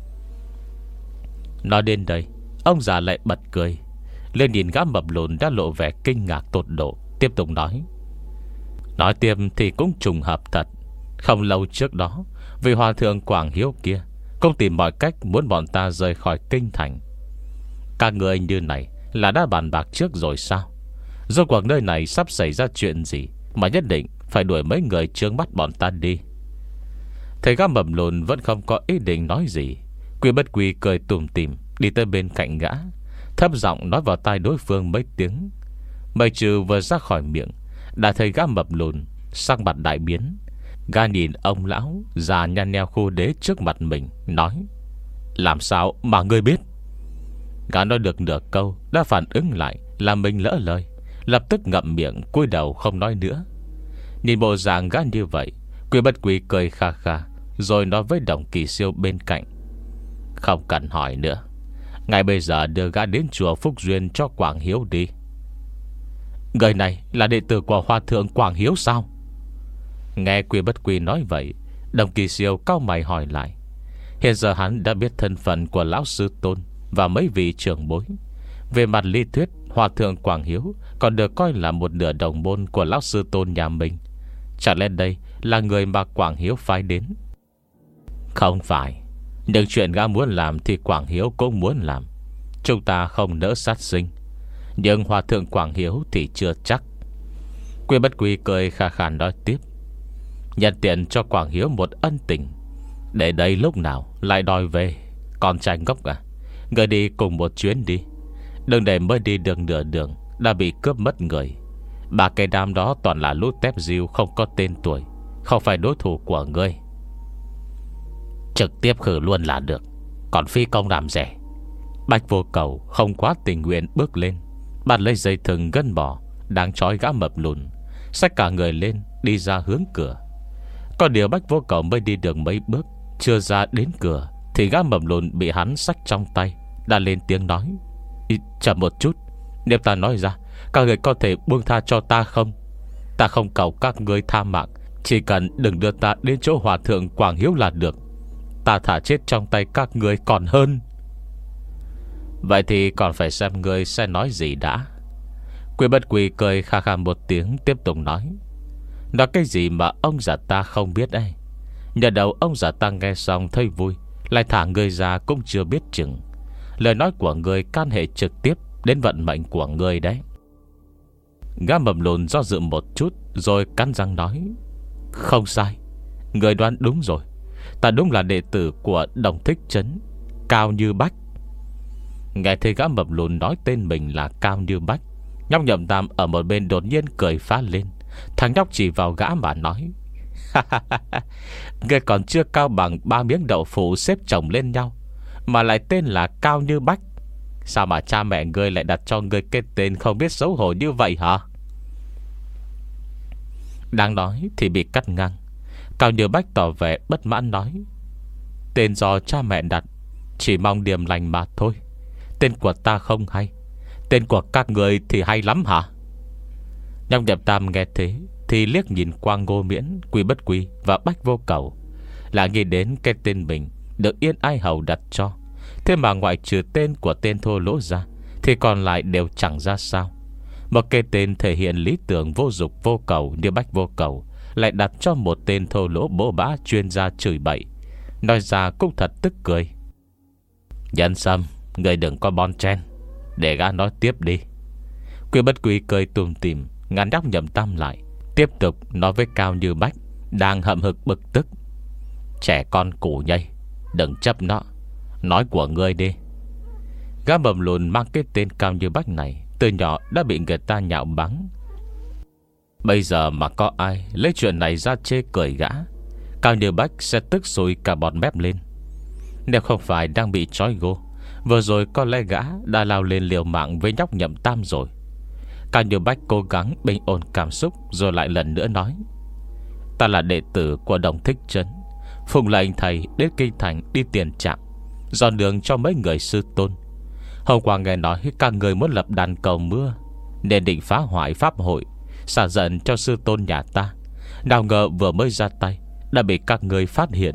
Nói đến đây, ông già lại bật cười lên, nhìn gã mập lùn đã lộ vẻ kinh ngạc tột độ, tiếp tục nói: nói tiếp thì cũng trùng hợp thật. Không lâu trước đó, vị hòa thượng Quảng Hiếu kia cũng tìm mọi cách muốn bọn ta rời khỏi kinh thành. Các người như này là đã bàn bạc trước rồi sao? Rốt cuộc nơi này sắp xảy ra chuyện gì mà nhất định phải đuổi mấy người chướng mắt bọn ta đi? Thấy gã mập lùn vẫn không có ý định nói gì, Quý Bất Quý cười tủm tỉm đi tới bên cạnh gã, thấp giọng nói vào tai đối phương mấy tiếng. Mây trừ vừa ra khỏi miệng, đã thấy gã mập lùn sắc mặt đại biến. Gã nhìn ông lão già nhăn nheo khô đế trước mặt mình, nói: làm sao mà ngươi biết? Gã nói được nửa câu đã phản ứng lại là mình lỡ lời, lập tức ngậm miệng cúi đầu không nói nữa. Nhìn bộ dạng gã như vậy, Quý Bất Quý cười kha kha, rồi nói với Đồng Kỳ Siêu bên cạnh: không cần hỏi nữa, ngay bây giờ đưa gã đến chùa Phúc Duyên cho Quảng Hiếu đi. Người này là đệ tử của Hòa thượng Quảng Hiếu sao? Nghe Quý Bất Quý nói vậy, Đồng Kỳ Siêu cau mày hỏi lại. Hiện giờ hắn đã biết thân phận của lão sư tôn và mấy vị trưởng bối. Về mặt lý thuyết, Hòa thượng Quảng Hiếu còn được coi là một nửa đồng môn của lão sư tôn nhà mình. Chẳng lẽ đây là người mà Quảng Hiếu phái đến? Không phải. Nhưng chuyện gã muốn làm thì Quảng Hiếu cũng muốn làm. Chúng ta không nỡ sát sinh, nhưng Hòa thượng Quảng Hiếu thì chưa chắc. Quý Bất Quý cười khà khà nói tiếp: nhận tiện cho Quảng Hiếu một ân tình, để đây lúc nào lại đòi về. Con trai ngốc à, người đi cùng một chuyến đi, đừng để mới đi được nửa đường đã bị cướp mất người. Ba cây đam đó toàn là lũ tép diêu không có tên tuổi, không phải đối thủ của ngươi. Trực tiếp khử luôn là được, còn phi công làm rẻ. Bạch Vô Cầu không quá tình nguyện bước lên, bắt lấy dây thừng gân bò đang trói gã mập lùn, xách cả người lên đi ra hướng cửa. Có điều Bạch Vô Cầu mới đi được mấy bước, chưa ra đến cửa thì gã mập lùn bị hắn xách trong tay đã lên tiếng nói: chậm một chút, nếu ta nói ra, các người có thể buông tha cho ta không? Ta không cầu các người tha mạng, chỉ cần đừng đưa ta đến chỗ Hòa thượng Quảng Hiếu là được. Ta thả chết trong tay các người còn hơn. Vậy thì còn phải xem ngươi sẽ nói gì đã. Quý Bất Quý cười kha kha một tiếng, tiếp tục nói: nói cái gì mà ông già ta không biết đây? Nhờ đầu ông già ta nghe xong thấy vui, lại thả ngươi ra cũng chưa biết chừng. Lời nói của ngươi can hệ trực tiếp đến vận mệnh của ngươi đấy. Gã mập lùn do dự một chút rồi cắn răng nói: không sai, ngươi đoán đúng rồi. Ta đúng là đệ tử của Đồng Thích Trấn, Cao Như Bách. Nghe thấy gã mập lùn nói tên mình là Cao Như Bách, nhóc Nhậm Tam ở một bên đột nhiên cười phá lên. Thằng nhóc chỉ vào gã mà nói: ngươi còn chưa cao bằng ba miếng đậu phụ xếp chồng lên nhau mà lại tên là Cao Như Bách. Sao mà cha mẹ ngươi lại đặt cho ngươi cái tên không biết xấu hổ như vậy hả? Đang nói thì bị cắt ngang. Cao Như Bách tỏ vẻ bất mãn nói: tên do cha mẹ đặt, chỉ mong điềm lành mà thôi. Tên của ta không hay, tên của các người thì hay lắm hả? Nhóc Nhậm Tam nghe thế thì liếc nhìn qua Ngô Miễn, Quý Bất Quý và Bách Vô Cầu, là nghĩ đến cái tên mình được Yên Ai Hầu đặt cho. Thế mà ngoại trừ tên của tên thô lỗ ra thì còn lại đều chẳng ra sao. Một cái tên thể hiện lý tưởng vô dục vô cầu như Bách Vô Cầu lại đặt cho một tên thô lỗ bố bã chuyên gia chửi bậy. Nói ra cũng thật tức cười. Nhân Sâm, người đừng có bon chen, để gã nói tiếp đi. Quy Bất Quy cười tùm tìm, ngăn nhóc Nhậm Tam lại, tiếp tục nói với Cao Như Bách đang hậm hực bực tức: "Trẻ con củ nhây, đừng chấp nó, nói của ngươi đi." Gã bầm lùn mang cái tên Cao Như Bách này từ nhỏ đã bị người ta nhạo báng. Bây giờ mà có ai lấy chuyện này ra chê cười gã, Cao Như Bách sẽ tức sùi cả bọt mép lên. Nếu không phải đang bị trói gô, vừa rồi có lẽ gã đã lao lên liều mạng với nhóc Nhậm Tam rồi. Cao Như Bách cố gắng bình ổn cảm xúc, rồi lại lần nữa nói: "Ta là đệ tử của Đồng Thích Trấn, phụng lệnh thầy đến kinh thành đi tiền trạm, dọn đường cho mấy người sư tôn. Hôm qua nghe nói các người muốn lập đàn cầu mưa, nên định phá hoại pháp hội, xả giận cho sư tôn nhà ta. Nào ngờ vừa mới ra tay đã bị các người phát hiện."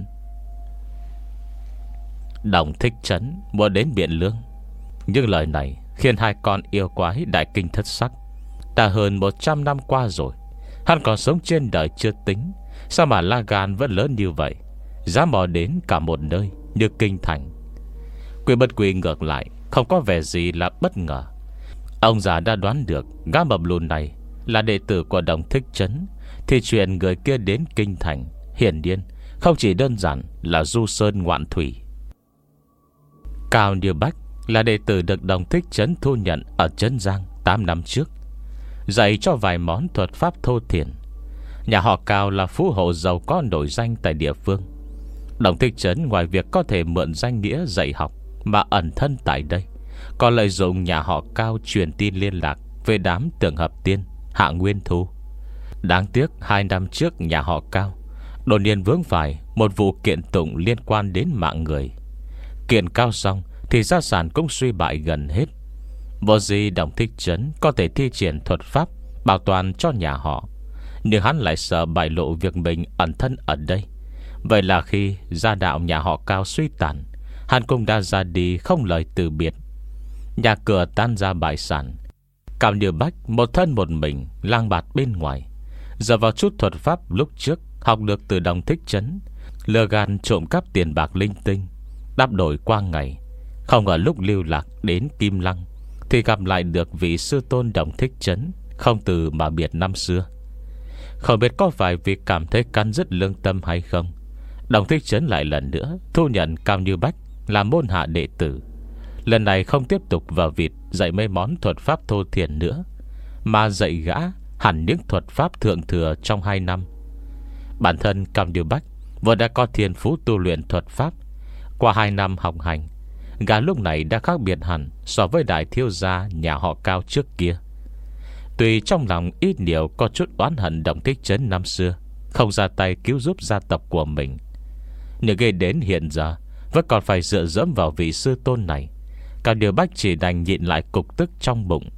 Đồng Thích Trấn muốn đến Biện Lương. Nhưng lời này khiến hai con yêu quái đại kinh thất sắc. Đã hơn một trăm năm qua rồi, hắn còn sống trên đời chưa tính, sao mà la gan vẫn lớn như vậy, dám mò đến cả một nơi như kinh thành. Quy Bất Quy ngược lại không có vẻ gì là bất ngờ. Ông già đã đoán được gã mập lùn này là đệ tử của Đồng Thích Trấn, thì chuyện người kia đến kinh thành hiển nhiên không chỉ đơn giản là du sơn ngoạn thủy. Cao Như Bách là đệ tử được Đồng Thích Trấn thu nhận ở Trấn Giang tám năm trước, dạy cho vài món thuật pháp thô thiển. Nhà họ Cao là phú hộ giàu có nổi danh tại địa phương. Đồng Thích Trấn ngoài việc có thể mượn danh nghĩa dạy học mà ẩn thân tại đây, còn lợi dụng nhà họ Cao truyền tin liên lạc với đám Tưởng Hợp Tiên, Hạ Nguyên Thu. Đáng tiếc hai năm trước nhà họ Cao đột nhiên vướng phải một vụ kiện tụng liên quan đến mạng người. Kiện cao xong thì gia sản cũng suy bại gần hết. Vô gì Đồng Thích Trấn có thể thi triển thuật pháp bảo toàn cho nhà họ, nhưng hắn lại sợ bại lộ việc mình ẩn thân ở đây. Vậy là khi gia đạo nhà họ Cao suy tàn, hắn cũng đã ra đi không lời từ biệt. Nhà cửa tan ra bại sản, Cao Như Bách một thân một mình lang bạt bên ngoài, giờ vào chút thuật pháp lúc trước học được từ Đồng Thích Trấn, lừa gạt trộm cắp tiền bạc linh tinh, đáp đổi qua ngày. Không ở lúc lưu lạc đến Kim Lăng thì gặp lại được vị sư tôn Đồng Thích Trấn, không từ mà biệt năm xưa. Không biết có phải vì cảm thấy cắn rứt lương tâm hay không, Đồng Thích Trấn lại lần nữa thu nhận Cao Như Bách làm môn hạ đệ tử. Lần này không tiếp tục vào vịt dạy mấy món thuật pháp thô thiển nữa, mà dạy gã hẳn những thuật pháp thượng thừa trong hai năm. Bản thân Cao Như Bách vừa đã có thiên phú tu luyện thuật pháp. Qua hai năm học hành, gã lúc này đã khác biệt hẳn so với đại thiếu gia nhà họ Cao trước kia. Tuy trong lòng ít nhiều có chút oán hận Đồng Thích Trấn năm xưa không ra tay cứu giúp gia tộc của mình, nhưng gây đến hiện giờ vẫn còn phải dựa dẫm vào vị sư tôn này. Cao Như Bách chỉ đành nhịn lại cục tức trong bụng.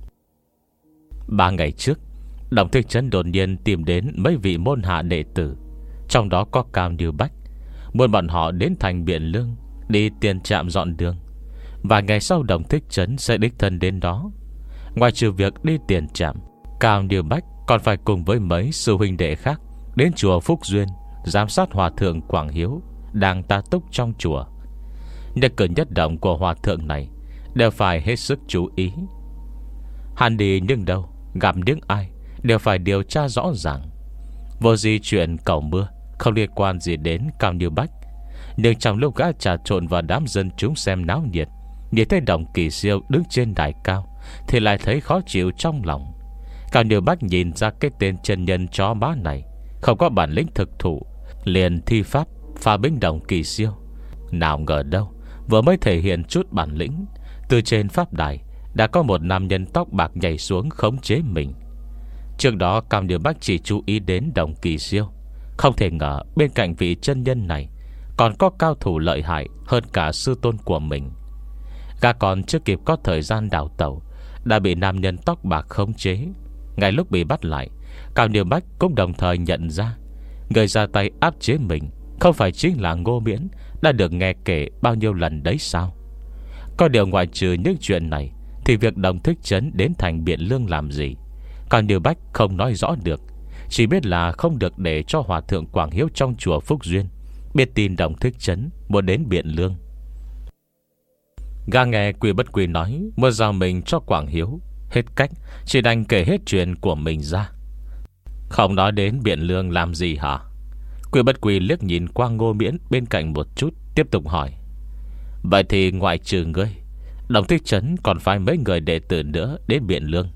Ba ngày trước, Đồng Thích Trấn đột nhiên tìm đến mấy vị môn hạ đệ tử, trong đó có Cao Như Bách, muốn bọn họ đến thành Biện Lương đi tiền trạm dọn đường. Và ngày sau Đồng Thích Trấn sẽ đích thân đến đó. Ngoài trừ việc đi tiền trạm, Cao Như Bách còn phải cùng với mấy sư huynh đệ khác đến chùa Phúc Duyên giám sát hòa thượng Quảng Hiếu đang ta túc trong chùa. Nhất cử nhất động của hòa thượng này đều phải hết sức chú ý. Hắn đi nhưng đâu, gặp những ai đều phải điều tra rõ ràng. Vô gì chuyện cầu mưa không liên quan gì đến Cao Như Bách, nhưng trong lúc gã trà trộn vào đám dân chúng xem náo nhiệt, nhìn thấy Đồng Kỳ Siêu đứng trên đài cao thì lại thấy khó chịu trong lòng. Cao Như Bách nhìn ra cái tên chân nhân chó má này không có bản lĩnh thực thụ, liền thi pháp phá binh Đồng Kỳ Siêu. Nào ngờ đâu, vừa mới thể hiện chút bản lĩnh, từ trên pháp đài đã có một nam nhân tóc bạc nhảy xuống khống chế mình. Trước đó Cao Như Bách chỉ chú ý đến Đồng Kỳ Siêu, không thể ngờ bên cạnh vị chân nhân này còn có cao thủ lợi hại hơn cả sư tôn của mình. Gã còn chưa kịp có thời gian đào tẩu đã bị nam nhân tóc bạc khống chế. Ngay lúc bị bắt lại, Cao Như Bách cũng đồng thời nhận ra người ra tay áp chế mình không phải chính là Ngô Miễn đã được nghe kể bao nhiêu lần đấy sao? Có điều ngoại trừ những chuyện này thì việc Đồng Thích Trấn đến thành Biện Lương làm gì, Cao Như Bách không nói rõ được. Chỉ biết là không được để cho hòa thượng Quảng Hiếu trong chùa Phúc Duyên biết tin Đồng Thích Trấn muốn đến Biện Lương. Gã nghe Quy Bất Quy nói muốn giao mình cho Quảng Hiếu, Hết cách, chỉ đành kể hết chuyện của mình ra. Không nói đến Biện Lương làm gì hả? Quy Bất Quy liếc nhìn qua Ngô Miễn bên cạnh một chút, tiếp tục hỏi: Vậy thì ngoại trừ ngươi, Đồng Thích Trấn còn phải mấy người đệ tử nữa đến Biện Lương?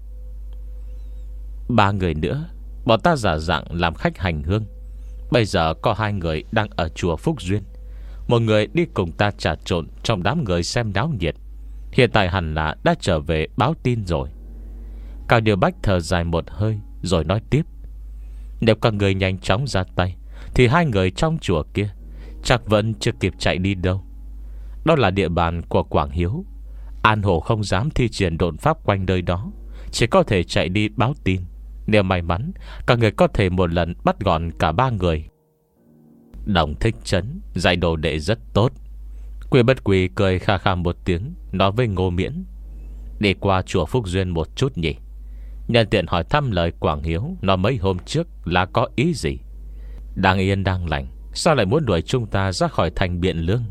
Ba người nữa. Bọn ta giả dạng làm khách hành hương. Bây giờ có hai người đang ở chùa Phúc Duyên. Một người đi cùng ta trà trộn trong đám người xem náo nhiệt. Hiện tại hẳn là đã trở về báo tin rồi. Cao Điều Bách thở dài một hơi rồi nói tiếp: Nếu các người nhanh chóng ra tay thì hai người trong chùa kia chắc vẫn chưa kịp chạy đi đâu. Đó là địa bàn của Quảng Hiếu. An Hổ không dám thi triển độn pháp quanh nơi đó, chỉ có thể chạy đi báo tin. Nếu may mắn, các người có thể một lần bắt gọn cả ba người. Đồng Thích Trấn dạy đồ đệ rất tốt. Quy Bất Quy cười kha kha một tiếng, nói với Ngô Miễn: Đi qua chùa Phúc Duyên một chút nhỉ? Nhân tiện hỏi thăm lời Quảng Hiếu nó mấy hôm trước là có ý gì? Đang yên đang lành, sao lại muốn đuổi chúng ta ra khỏi thành Biện Lương?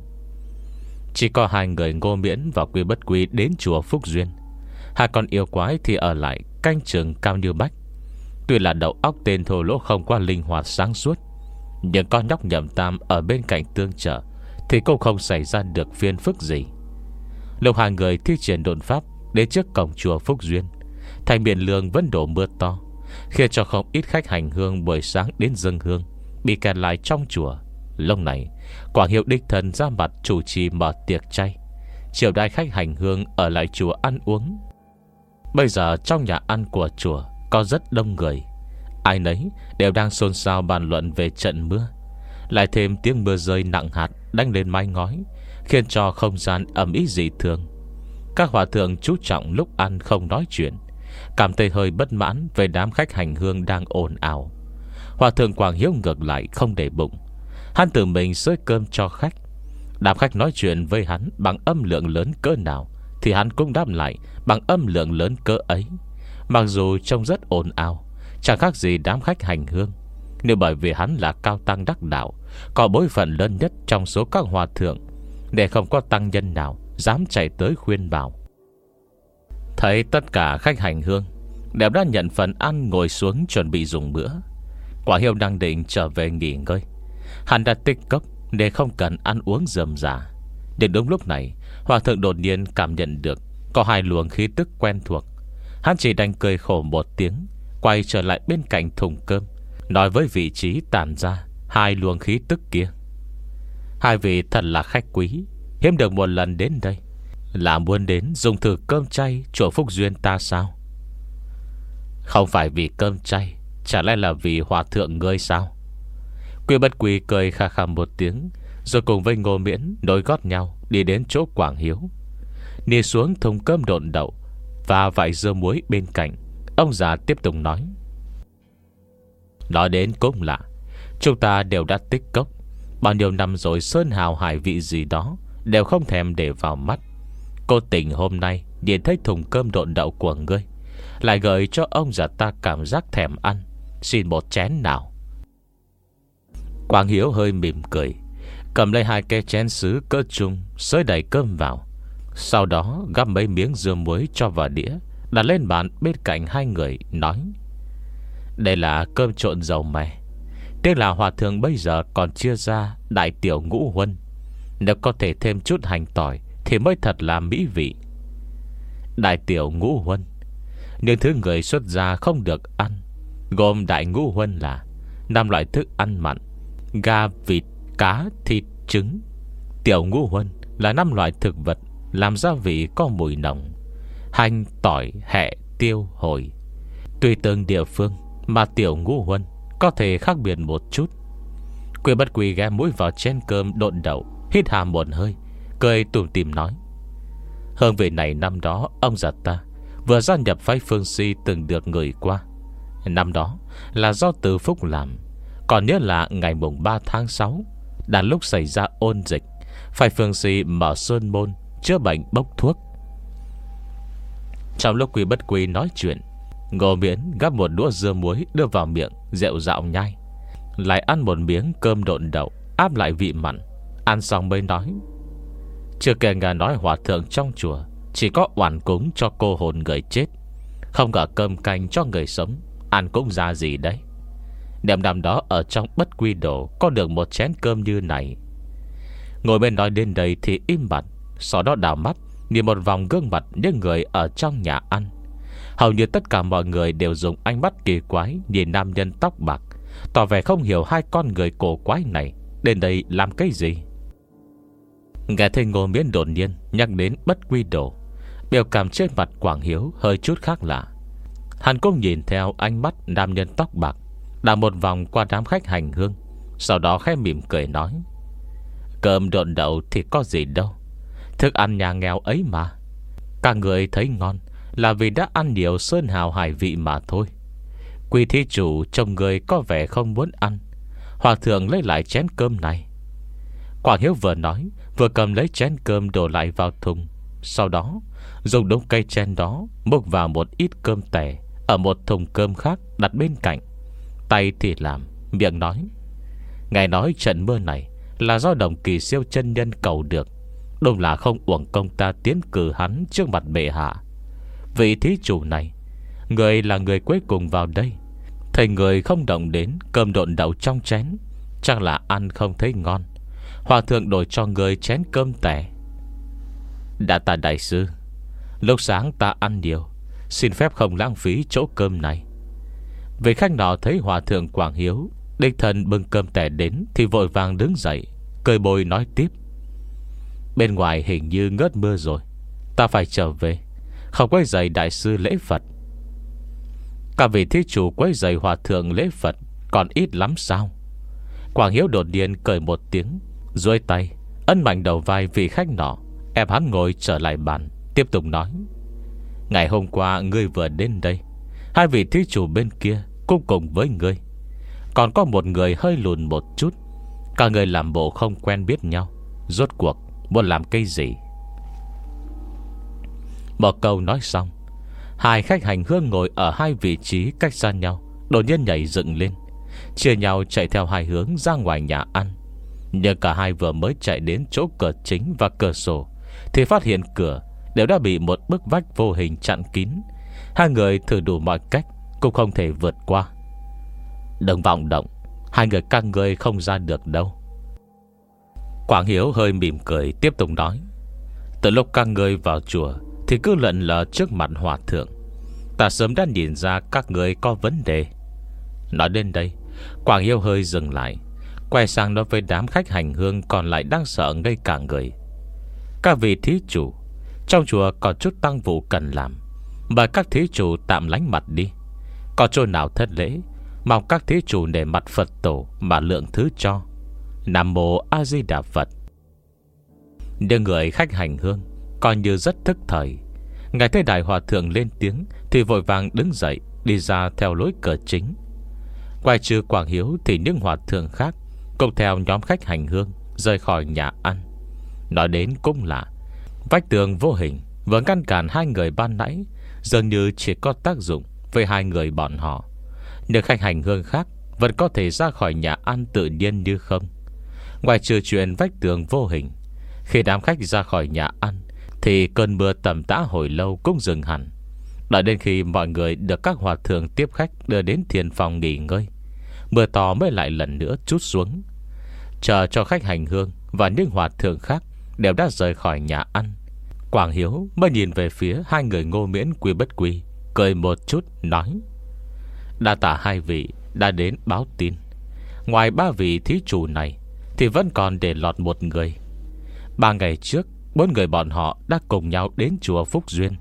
Chỉ có hai người Ngô Miễn và Quy Bất Quy đến chùa Phúc Duyên. Hai con yêu quái thì ở lại canh trường Cao Như Bách. Tuy là đầu óc tên thô lỗ không qua linh hoạt sáng suốt, nhưng con nhóc Nhậm Tam ở bên cạnh tương trợ thì cũng không xảy ra được phiền phức gì. Lúc hai người thi triển độn pháp đến trước cổng chùa Phúc Duyên, thành Biện Lương vẫn đổ mưa to, khiến cho không ít khách hành hương buổi sáng đến dâng hương bị kẹt lại trong chùa. Lúc này Quảng Hiệu đích thân ra mặt chủ trì mở tiệc chay, chiều đãi khách hành hương ở lại chùa ăn uống. Bây giờ trong nhà ăn của chùa có rất đông người, ai nấy đều đang xôn xao bàn luận về trận mưa. Lại thêm tiếng mưa rơi nặng hạt đánh lên mái ngói, khiến cho không gian ầm ĩ dị thường. Các hòa thượng chú trọng lúc ăn không nói chuyện, cảm thấy hơi bất mãn về đám khách hành hương đang ồn ào. Hòa thượng Quảng Hiếu ngược lại không để bụng, hắn tự mình xới cơm cho khách. Đám khách nói chuyện với hắn bằng âm lượng lớn cỡ nào thì hắn cũng đáp lại bằng âm lượng lớn cỡ ấy. Mặc dù trông rất ồn ào, chẳng khác gì đám khách hành hương, nhưng bởi vì hắn là cao tăng đắc đạo, có bối phận lớn nhất trong số các hòa thượng, để không có tăng nhân nào dám chạy tới khuyên bảo. Thấy tất cả khách hành hương đều đã nhận phần ăn, ngồi xuống chuẩn bị dùng bữa. Quả Hiếu đang định trở về nghỉ ngơi, hắn đã tích cốc để không cần ăn uống rườm rà. Đến đúng lúc này, hòa thượng đột nhiên cảm nhận được có hai luồng khí tức quen thuộc. Hắn chỉ đành cười khổ một tiếng, quay trở lại bên cạnh thùng cơm, nói với vị trí tản ra hai luồng khí tức kia: Hai vị thật là khách quý, hiếm được một lần đến đây, là muốn đến dùng thử cơm chay chùa Phúc Duyên ta sao? Không phải vì cơm chay, chả lẽ là vì hòa thượng ngươi sao? Quy Bất Quy cười kha kha một tiếng, rồi cùng với Ngô Miễn nối gót nhau đi đến chỗ Quảng Hiếu. Đi xuống thùng cơm độn đậu và vải dưa muối bên cạnh, ông già tiếp tục nói: Nói đến cũng lạ, chúng ta đều đã tích cốc bao nhiêu năm rồi, sơn hào hải vị gì đó đều không thèm để vào mắt. Cô tình hôm nay nhìn thấy thùng cơm độn đậu của ngươi, lại gợi cho ông già ta cảm giác thèm ăn. Xin một chén nào. Quảng Hiếu hơi mỉm cười, cầm lấy hai cái chén sứ cỡ trung, xới đầy cơm vào. Sau đó gắp mấy miếng dưa muối cho vào đĩa, đặt lên bàn bên cạnh hai người, nói: Đây là cơm trộn dầu mè. Tiếc là hòa thượng bây giờ còn chưa ra đại tiểu ngũ huân, nếu có thể thêm chút hành tỏi thì mới thật là mỹ vị. Đại tiểu ngũ huân, những thứ người xuất gia không được ăn, gồm đại ngũ huân là năm loại thức ăn mặn: gà, vịt, cá, thịt, trứng. Tiểu ngũ huân là năm loại thực vật làm gia vị có mùi nồng: hành, tỏi, hẹ, tiêu, hồi. Tùy từng địa phương mà tiểu ngũ huân có thể khác biệt một chút. Quy Bất Quy ghé mũi vào chén cơm độn đậu, hít hà một hơi, cười tủm tỉm nói: Hương vị này năm đó ông già ta vừa gia nhập phái Phương Si từng được người qua. Năm đó là do Từ Phúc làm. Còn nhớ là ngày mùng ba tháng sáu, đã lúc xảy ra ôn dịch, phái Phương Si mở sơn môn chữa bệnh bốc thuốc. Trong lúc Quy Bất Quy nói chuyện, Ngô Miễn gắp một đũa dưa muối đưa vào miệng, rệu rạo nhai, lại ăn một miếng cơm độn đậu, áp lại vị mặn. Ăn xong mới nói: Chưa kể nghe nói hòa thượng trong chùa chỉ có oản cúng cho cô hồn người chết, Không ngờ cơm canh cho người sống ăn cũng ra gì đấy. Đêm năm đó ở trong Bất Quy Đồ có được một chén cơm như này. Ngồi bên nói đến đây thì im bặt, sau đó đảo mắt nhìn một vòng gương mặt những người ở trong nhà ăn. Hầu như tất cả mọi người đều dùng ánh mắt kỳ quái nhìn nam nhân tóc bạc, tỏ vẻ không hiểu hai con người cổ quái này đến đây làm cái gì. Nghe thấy Ngô Miễn đột nhiên nhắc đến Bất Quy Đồ, biểu cảm trên mặt Quảng Hiếu hơi chút khác lạ. Hắn cũng nhìn theo ánh mắt nam nhân tóc bạc đảo một vòng qua đám khách hành hương, sau đó khẽ mỉm cười nói: Cơm độn đậu thì có gì đâu, thức ăn nhà nghèo ấy mà. Các người thấy ngon là vì đã ăn nhiều sơn hào hải vị mà thôi. Quý thí chủ trông người có vẻ không muốn ăn, hòa thượng lấy lại chén cơm này. Quảng Hiếu vừa nói vừa cầm lấy chén cơm đổ lại vào thùng, sau đó dùng đống cây chén đó múc vào một ít cơm tẻ ở một thùng cơm khác đặt bên cạnh. Tay thì làm, miệng nói: Ngài nói trận mưa này là do Đồng Kỳ Siêu chân nhân cầu được, đúng là không uổng công ta tiến cử hắn trước mặt bệ hạ. Vị thí chủ này, người là người cuối cùng vào đây, thầy người không động đến cơm độn đậu trong chén, chắc là ăn không thấy ngon. Hòa thượng đổi cho người chén cơm tẻ. Đã tạ đại sư, lúc sáng ta ăn nhiều, xin phép không lãng phí chỗ cơm này. Vị khách nọ thấy hòa thượng Quảng Hiếu đích thân bưng cơm tẻ đến thì vội vàng đứng dậy, cười bồi nói tiếp: Bên ngoài hình như ngớt mưa rồi, ta phải trở về, không quấy rầy đại sư lễ Phật. Cả vị thí chủ quấy rầy hòa thượng lễ Phật còn ít lắm sao? Quảng Hiếu đột nhiên cười một tiếng, duỗi tay ấn mạnh đầu vai vị khách nọ, ép hắn ngồi trở lại bàn, tiếp tục nói: Ngày hôm qua ngươi vừa đến đây, hai vị thí chủ bên kia cũng cùng với ngươi, còn có một người hơi lùn một chút. Cả người làm bộ không quen biết nhau, rốt cuộc muốn làm cái gì? Một câu nói xong, hai khách hành hương ngồi ở hai vị trí cách xa nhau đột nhiên nhảy dựng lên, chia nhau chạy theo hai hướng ra ngoài nhà ăn. Nhưng cả hai vừa mới chạy đến chỗ cửa chính và cửa sổ thì phát hiện cửa đều đã bị một bức vách vô hình chặn kín. Hai người thử đủ mọi cách cũng không thể vượt qua. Đừng vọng động, hai người các ngươi không ra được đâu. Quảng Hiếu hơi mỉm cười tiếp tục nói: Từ lúc các ngươi vào chùa thì cứ lận lờ trước mặt hòa thượng, ta sớm đã nhìn ra các ngươi có vấn đề. Nói đến đây, Quảng Hiếu hơi dừng lại, quay sang nói với đám khách hành hương còn lại đang sợ ngây cả người: Các vị thí chủ, trong chùa có chút tăng vụ cần làm, mời các thí chủ tạm lánh mặt đi. Có chỗ nào thất lễ, mong các thí chủ để mặt Phật tổ mà lượng thứ cho. Nam mô A Di Đà Phật. Nhưng người khách hành hương coi như rất thức thời, ngài thấy đại hòa thượng lên tiếng thì vội vàng đứng dậy đi ra theo lối cửa chính. Ngoài trừ Quảng Hiếu thì những hòa thượng khác cùng theo nhóm khách hành hương rời khỏi nhà ăn. Nói đến cũng lạ, vách tường vô hình vừa ngăn cản hai người ban nãy dường như chỉ có tác dụng với hai người bọn họ. Nhưng khách hành hương khác vẫn có thể ra khỏi nhà ăn tự nhiên như không. Ngoài trừ chuyện vách tường vô hình, khi đám khách ra khỏi nhà ăn thì cơn mưa tầm tã hồi lâu cũng dừng hẳn. Đợi đến khi mọi người được các hòa thượng tiếp khách đưa đến thiền phòng nghỉ ngơi, mưa to mới lại lần nữa trút xuống. Chờ cho khách hành hương và những hòa thượng khác đều đã rời khỏi nhà ăn, Quảng Hiếu mới nhìn về phía hai người Ngô Miễn Quy Bất Quy, cười một chút nói: Đa tạ hai vị đã đến báo tin. Ngoài ba vị thí chủ này thì vẫn còn để lọt một người. Ba ngày trước, bốn người bọn họ đã cùng nhau đến chùa Phúc Duyên.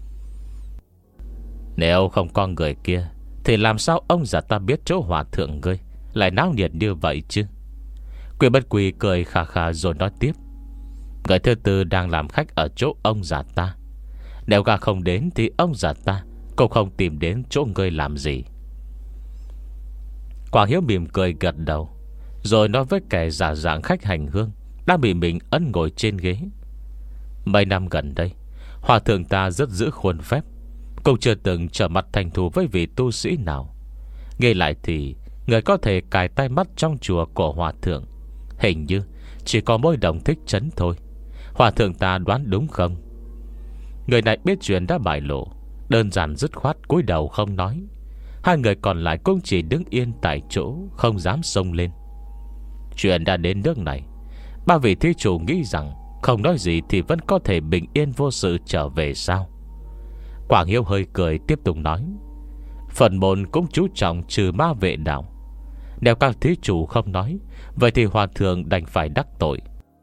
Nếu không có người kia thì làm sao ông già ta biết chỗ hòa thượng ngươi lại náo nhiệt như vậy chứ? Quy Bất Quy cười khà khà rồi nói tiếp: Người thứ tư đang làm khách ở chỗ ông già ta. Nếu gà không đến thì ông già ta cũng không tìm đến chỗ ngươi làm gì. Quảng Hiếu mỉm cười gật đầu, rồi nói với kẻ giả dạng khách hành hương đang bị mình ấn ngồi trên ghế: Mấy năm gần đây, hòa thượng ta rất giữ khuôn phép, cũng chưa từng trở mặt thành thù với vị tu sĩ nào. Nghe lại thì người có thể cài tay mắt trong chùa của hòa thượng hình như chỉ có mỗi Đồng Thích Trấn thôi. Hòa thượng ta đoán đúng không? Người này biết chuyện đã bại lộ, đơn giản dứt khoát cúi đầu không nói. Hai người còn lại cũng chỉ đứng yên tại chỗ, không dám xông lên. Chuyện đã đến nước này, ba vị thí chủ nghĩ rằng không nói gì thì vẫn có thể bình yên vô sự trở về sao? Quảng Hiếu hơi cười tiếp tục nói: Phật môn cũng chú trọng trừ ma vệ đạo. Nếu các thí chủ không nói, vậy thì hòa thượng đành phải đắc tội.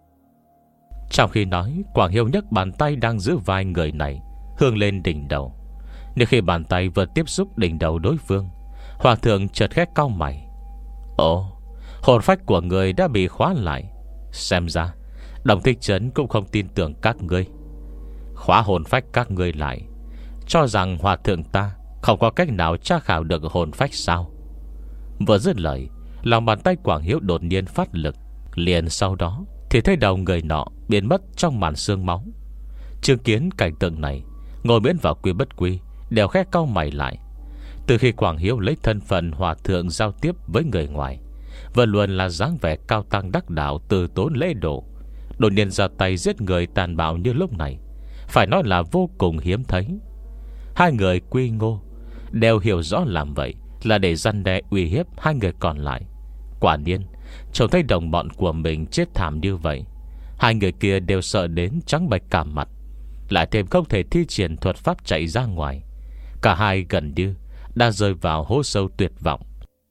Trong khi nói, Quảng Hiếu nhấc bàn tay đang giữ vai người này hướng lên đỉnh đầu. Nhưng khi bàn tay vừa tiếp xúc đỉnh đầu đối phương, hòa thượng chợt khẽ cau mày. Ồ, hồn phách của người đã bị khóa lại. Xem ra Đồng Thích Trấn cũng không tin tưởng các ngươi. Khóa hồn phách các ngươi lại, cho rằng hòa thượng ta không có cách nào tra khảo được hồn phách sao? Vừa dứt lời, lòng bàn tay Quảng Hiếu đột nhiên phát lực. Liền sau đó thì thấy đầu người nọ biến mất trong màn sương máu. Chứng kiến cảnh tượng này, Ngồi Miễn và Quy Bất Quy đều khẽ cau mày lại. Từ khi Quảng Hiếu lấy thân phận hòa thượng giao tiếp với người ngoài, vẫn luôn là dáng vẻ cao tăng đắc đạo, từ tốn lễ độ, đột nhiên ra tay giết người tàn bạo như lúc này, phải nói là vô cùng hiếm thấy. Hai người Quy Ngô đều hiểu rõ làm vậy là để răn đe uy hiếp hai người còn lại. Quả nhiên, trông thấy đồng bọn của mình chết thảm như vậy, hai người kia đều sợ đến trắng bệch cả mặt, lại thêm không thể thi triển thuật pháp chạy ra ngoài. Cả hai gần như đã rơi vào hố sâu tuyệt vọng.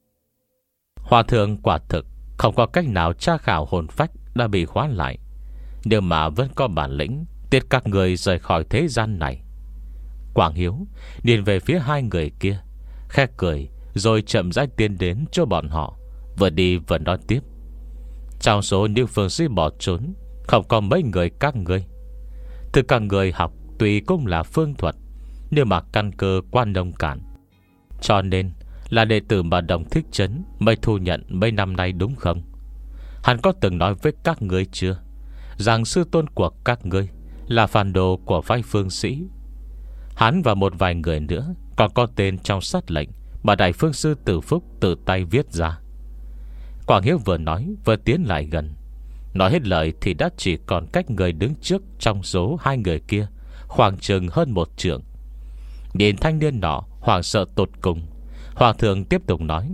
Hòa thượng quả thực không có cách nào tra khảo hồn phách đã bị khóa lại, nhưng mà vẫn có bản lĩnh tiết các người rời khỏi thế gian này. Quảng Hiếu nhìn về phía hai người kia, khẽ cười, rồi chậm rãi tiến đến cho bọn họ, vừa đi vừa nói tiếp: Trong số những phương sĩ bỏ trốn, không có mấy người các ngươi. Từ các người học tuy cũng là phương thuật, nhưng mà căn cơ quan nông cạn, cho nên là đệ tử mà Đồng Thích Trấn mới thu nhận mấy năm nay, đúng không? Hắn có từng nói với các ngươi chưa rằng sư tôn của các ngươi là phản đồ của phái phương sĩ? Hắn và một vài người nữa còn có tên trong sát lệnh mà Đại Phương Sư Tử Phúc tự tay viết ra. Quảng Hiếu vừa nói vừa tiến lại gần. Nói hết lời thì đã chỉ còn cách người đứng trước trong số hai người kia khoảng chừng hơn một trượng. Nhìn thanh niên nọ hoảng sợ tột cùng, hòa thượng tiếp tục nói: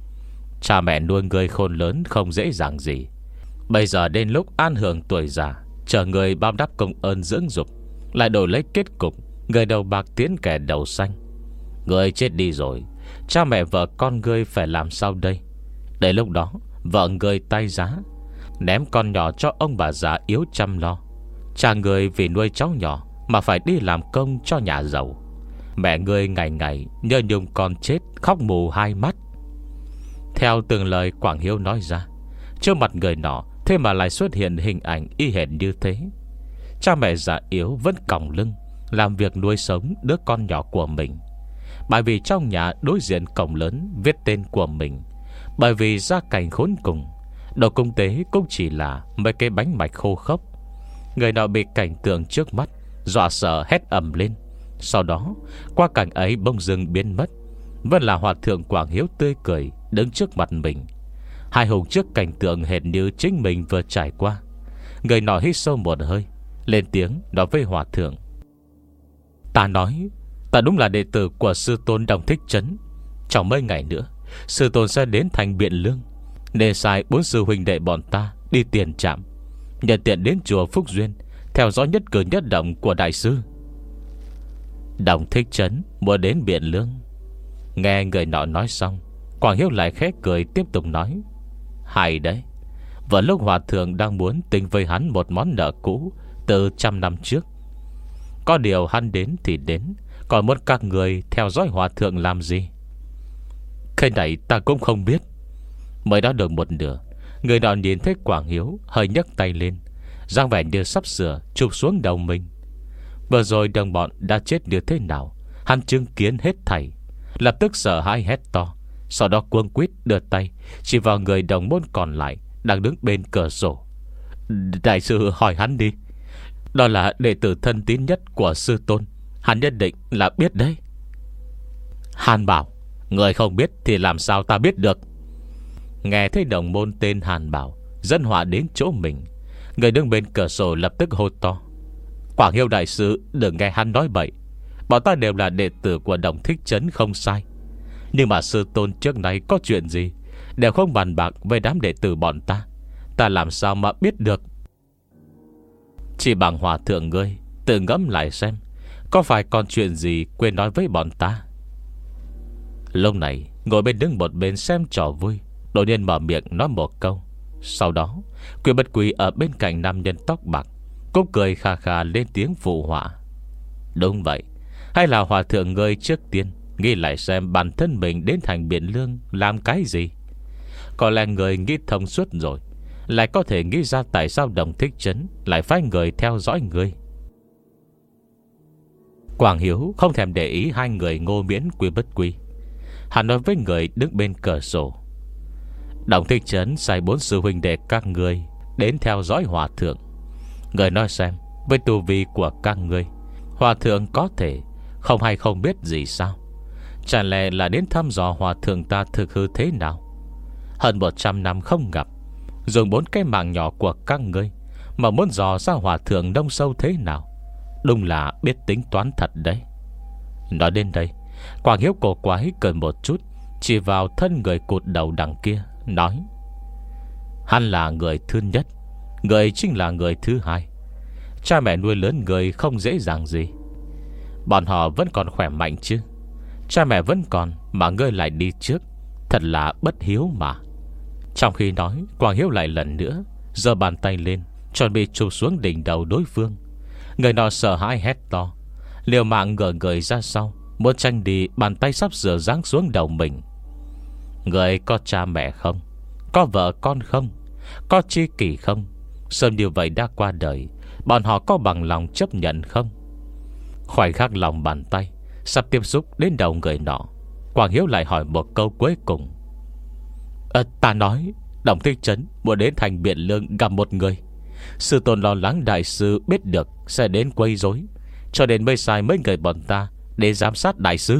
Cha mẹ nuôi người khôn lớn không dễ dàng gì. Bây giờ đến lúc an hưởng tuổi già, chờ người bao đáp công ơn dưỡng dục, lại đổi lấy kết cục người đầu bạc tiễn kẻ đầu xanh. Người chết đi rồi, cha mẹ vợ con ngươi phải làm sao đây? Đến lúc đó vợ người tay giá, ném con nhỏ cho ông bà già yếu chăm lo. Cha người vì nuôi cháu nhỏ mà phải đi làm công cho nhà giàu. Mẹ người ngày ngày nhớ nhung con chết, khóc mù hai mắt. Theo từng lời Quảng Hiếu nói ra, trước mặt người nọ thế mà lại xuất hiện hình ảnh y hệt như thế. Cha mẹ già yếu vẫn còng lưng làm việc nuôi sống đứa con nhỏ của mình. Bởi vì trong nhà đối diện cổng lớn viết tên của mình. Bởi vì gia cảnh khốn cùng, đồ cung tế cũng chỉ là mấy cái bánh mạch khô khốc. Người nọ bị cảnh tượng trước mắt dọa sợ hét ầm lên. Sau đó qua cảnh ấy bỗng dưng biến mất. Vẫn là hòa thượng Quảng Hiếu tươi cười đứng trước mặt mình. Hai hùng trước cảnh tượng hệt như chính mình vừa trải qua. Người nọ hít sâu một hơi, lên tiếng nói với hòa thượng: Ta nói, ta đúng là đệ tử của sư tôn Đồng Thích Trấn. Trong mấy ngày nữa sư tôn sẽ đến thành Biện Lương, nên sai bốn sư huynh đệ bọn ta đi tiền trạm, nhận tiện đến chùa Phúc Duyên theo dõi nhất cử nhất động của đại sư. Đồng Thích Trấn muốn đến Biện Lương. Nghe người nọ nói xong, Quảng Hiếu lại khẽ cười tiếp tục nói: Hay đấy. Vào lúc hòa thượng đang muốn tính với hắn một món nợ cũ từ trăm năm trước. Có điều hắn đến thì đến, còn muốn các người theo dõi hòa thượng làm gì? Cái này ta cũng không biết. Mới đã được một nửa, người nọ nhìn thấy Quảng Hiếu hơi nhấc tay lên, dáng vẻ như sắp sửa chụp xuống đầu mình. Vừa rồi đồng bọn đã chết như thế nào hắn chứng kiến hết thảy, lập tức sợ hãi hét to. Sau đó cuống quýt đưa tay chỉ vào người đồng môn còn lại đang đứng bên cửa sổ: Đại sư hỏi hắn đi. Đó là đệ tử thân tín nhất của sư tôn, hắn nhất định là biết đấy. Hàn Bảo: Người không biết thì làm sao ta biết được? Nghe thấy đồng môn tên Hàn Bảo dẫn họa đến chỗ mình, người đứng bên cửa sổ lập tức hô to: Quảng Hiếu đại sư đừng nghe hắn nói bậy. Bọn ta đều là đệ tử của Đồng Thích Trấn không sai. Nhưng mà sư tôn trước này có chuyện gì đều không bàn bạc với đám đệ tử bọn ta. Ta làm sao mà biết được? Chỉ bằng hòa thượng ngươi tự ngẫm lại xem, có phải còn chuyện gì quên nói với bọn ta? Lúc này ngồi bên đứng một bên xem trò vui, đột nhiên mở miệng nói một câu. Sau đó Quy Bất Quy ở bên cạnh nam nhân tóc bạc cũng cười khà khà lên tiếng phụ họa. Đúng vậy. Hay là hòa thượng ngươi trước tiên nghĩ lại xem bản thân mình đến thành Biển Lương làm cái gì? Có lẽ người nghĩ thông suốt rồi, lại có thể nghĩ ra tại sao Đồng Thích Trấn lại phái người theo dõi người. Quảng Hiếu không thèm để ý hai người Ngô Miễn Quy Bất Quy. Hắn nói với người đứng bên cửa sổ: Đồng Thích Trấn sai bốn sư huynh đệ các ngươi đến theo dõi hòa thượng. Người nói xem, với tu vi của các ngươi, hòa thượng có thể không hay không biết gì sao? Chẳng lẽ là đến thăm dò hòa thượng ta thực hư thế nào? Hơn một trăm năm không gặp, dùng bốn cái mạng nhỏ của các ngươi mà muốn dò ra hòa thượng đông sâu thế nào, đúng là biết tính toán thật đấy. Nói đến đây, Quảng Hiếu cổ quái cười một chút, chỉ vào thân người cụt đầu đằng kia nói: Hắn là người thứ nhất, người chính là người thứ hai. Cha mẹ nuôi lớn người không dễ dàng gì. Bọn họ vẫn còn khỏe mạnh chứ? Cha mẹ vẫn còn mà ngươi lại đi trước, thật là bất hiếu mà. Trong khi nói, Quảng Hiếu lại lần nữa giơ bàn tay lên, chuẩn bị chụp xuống đỉnh đầu đối phương. Người nọ sợ hãi hét to, liều mạng ngửa người ra sau, muốn tranh đi bàn tay sắp sửa giáng xuống đầu mình. Người có cha mẹ không? Có vợ con không? Có tri kỷ không? Sớm như vậy đã qua đời, bọn họ có bằng lòng chấp nhận không? Khoảnh khắc lòng bàn tay sắp tiếp xúc đến đầu người nọ, Quảng Hiếu lại hỏi một câu cuối cùng: à, Ta nói Đồng Thích Trấn muốn đến thành Biển Lương gặp một người. Sư tôn lo lắng đại sư biết được sẽ đến quấy rối, cho nên mới sai mấy người bọn ta để giám sát đại sư.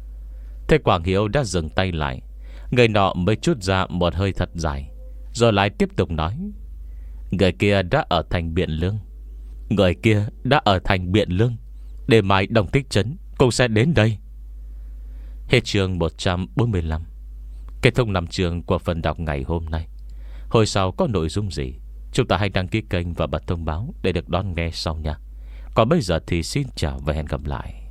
Thế Quảng Hiếu đã dừng tay lại. Người nọ mới chút ra một hơi thật dài, rồi lại tiếp tục nói: Người kia đã ở thành Biển Lương. Người kia đã ở thành Biển Lương, để mai Đồng Thích Trấn cũng sẽ đến đây. Hết chương một trăm bốn mươi lăm. Kết thúc năm chương của phần đọc ngày hôm nay. Hồi sau có nội dung gì, chúng ta hãy đăng ký kênh và bật thông báo để được đón nghe sau nha. Còn bây giờ thì xin chào và hẹn gặp lại.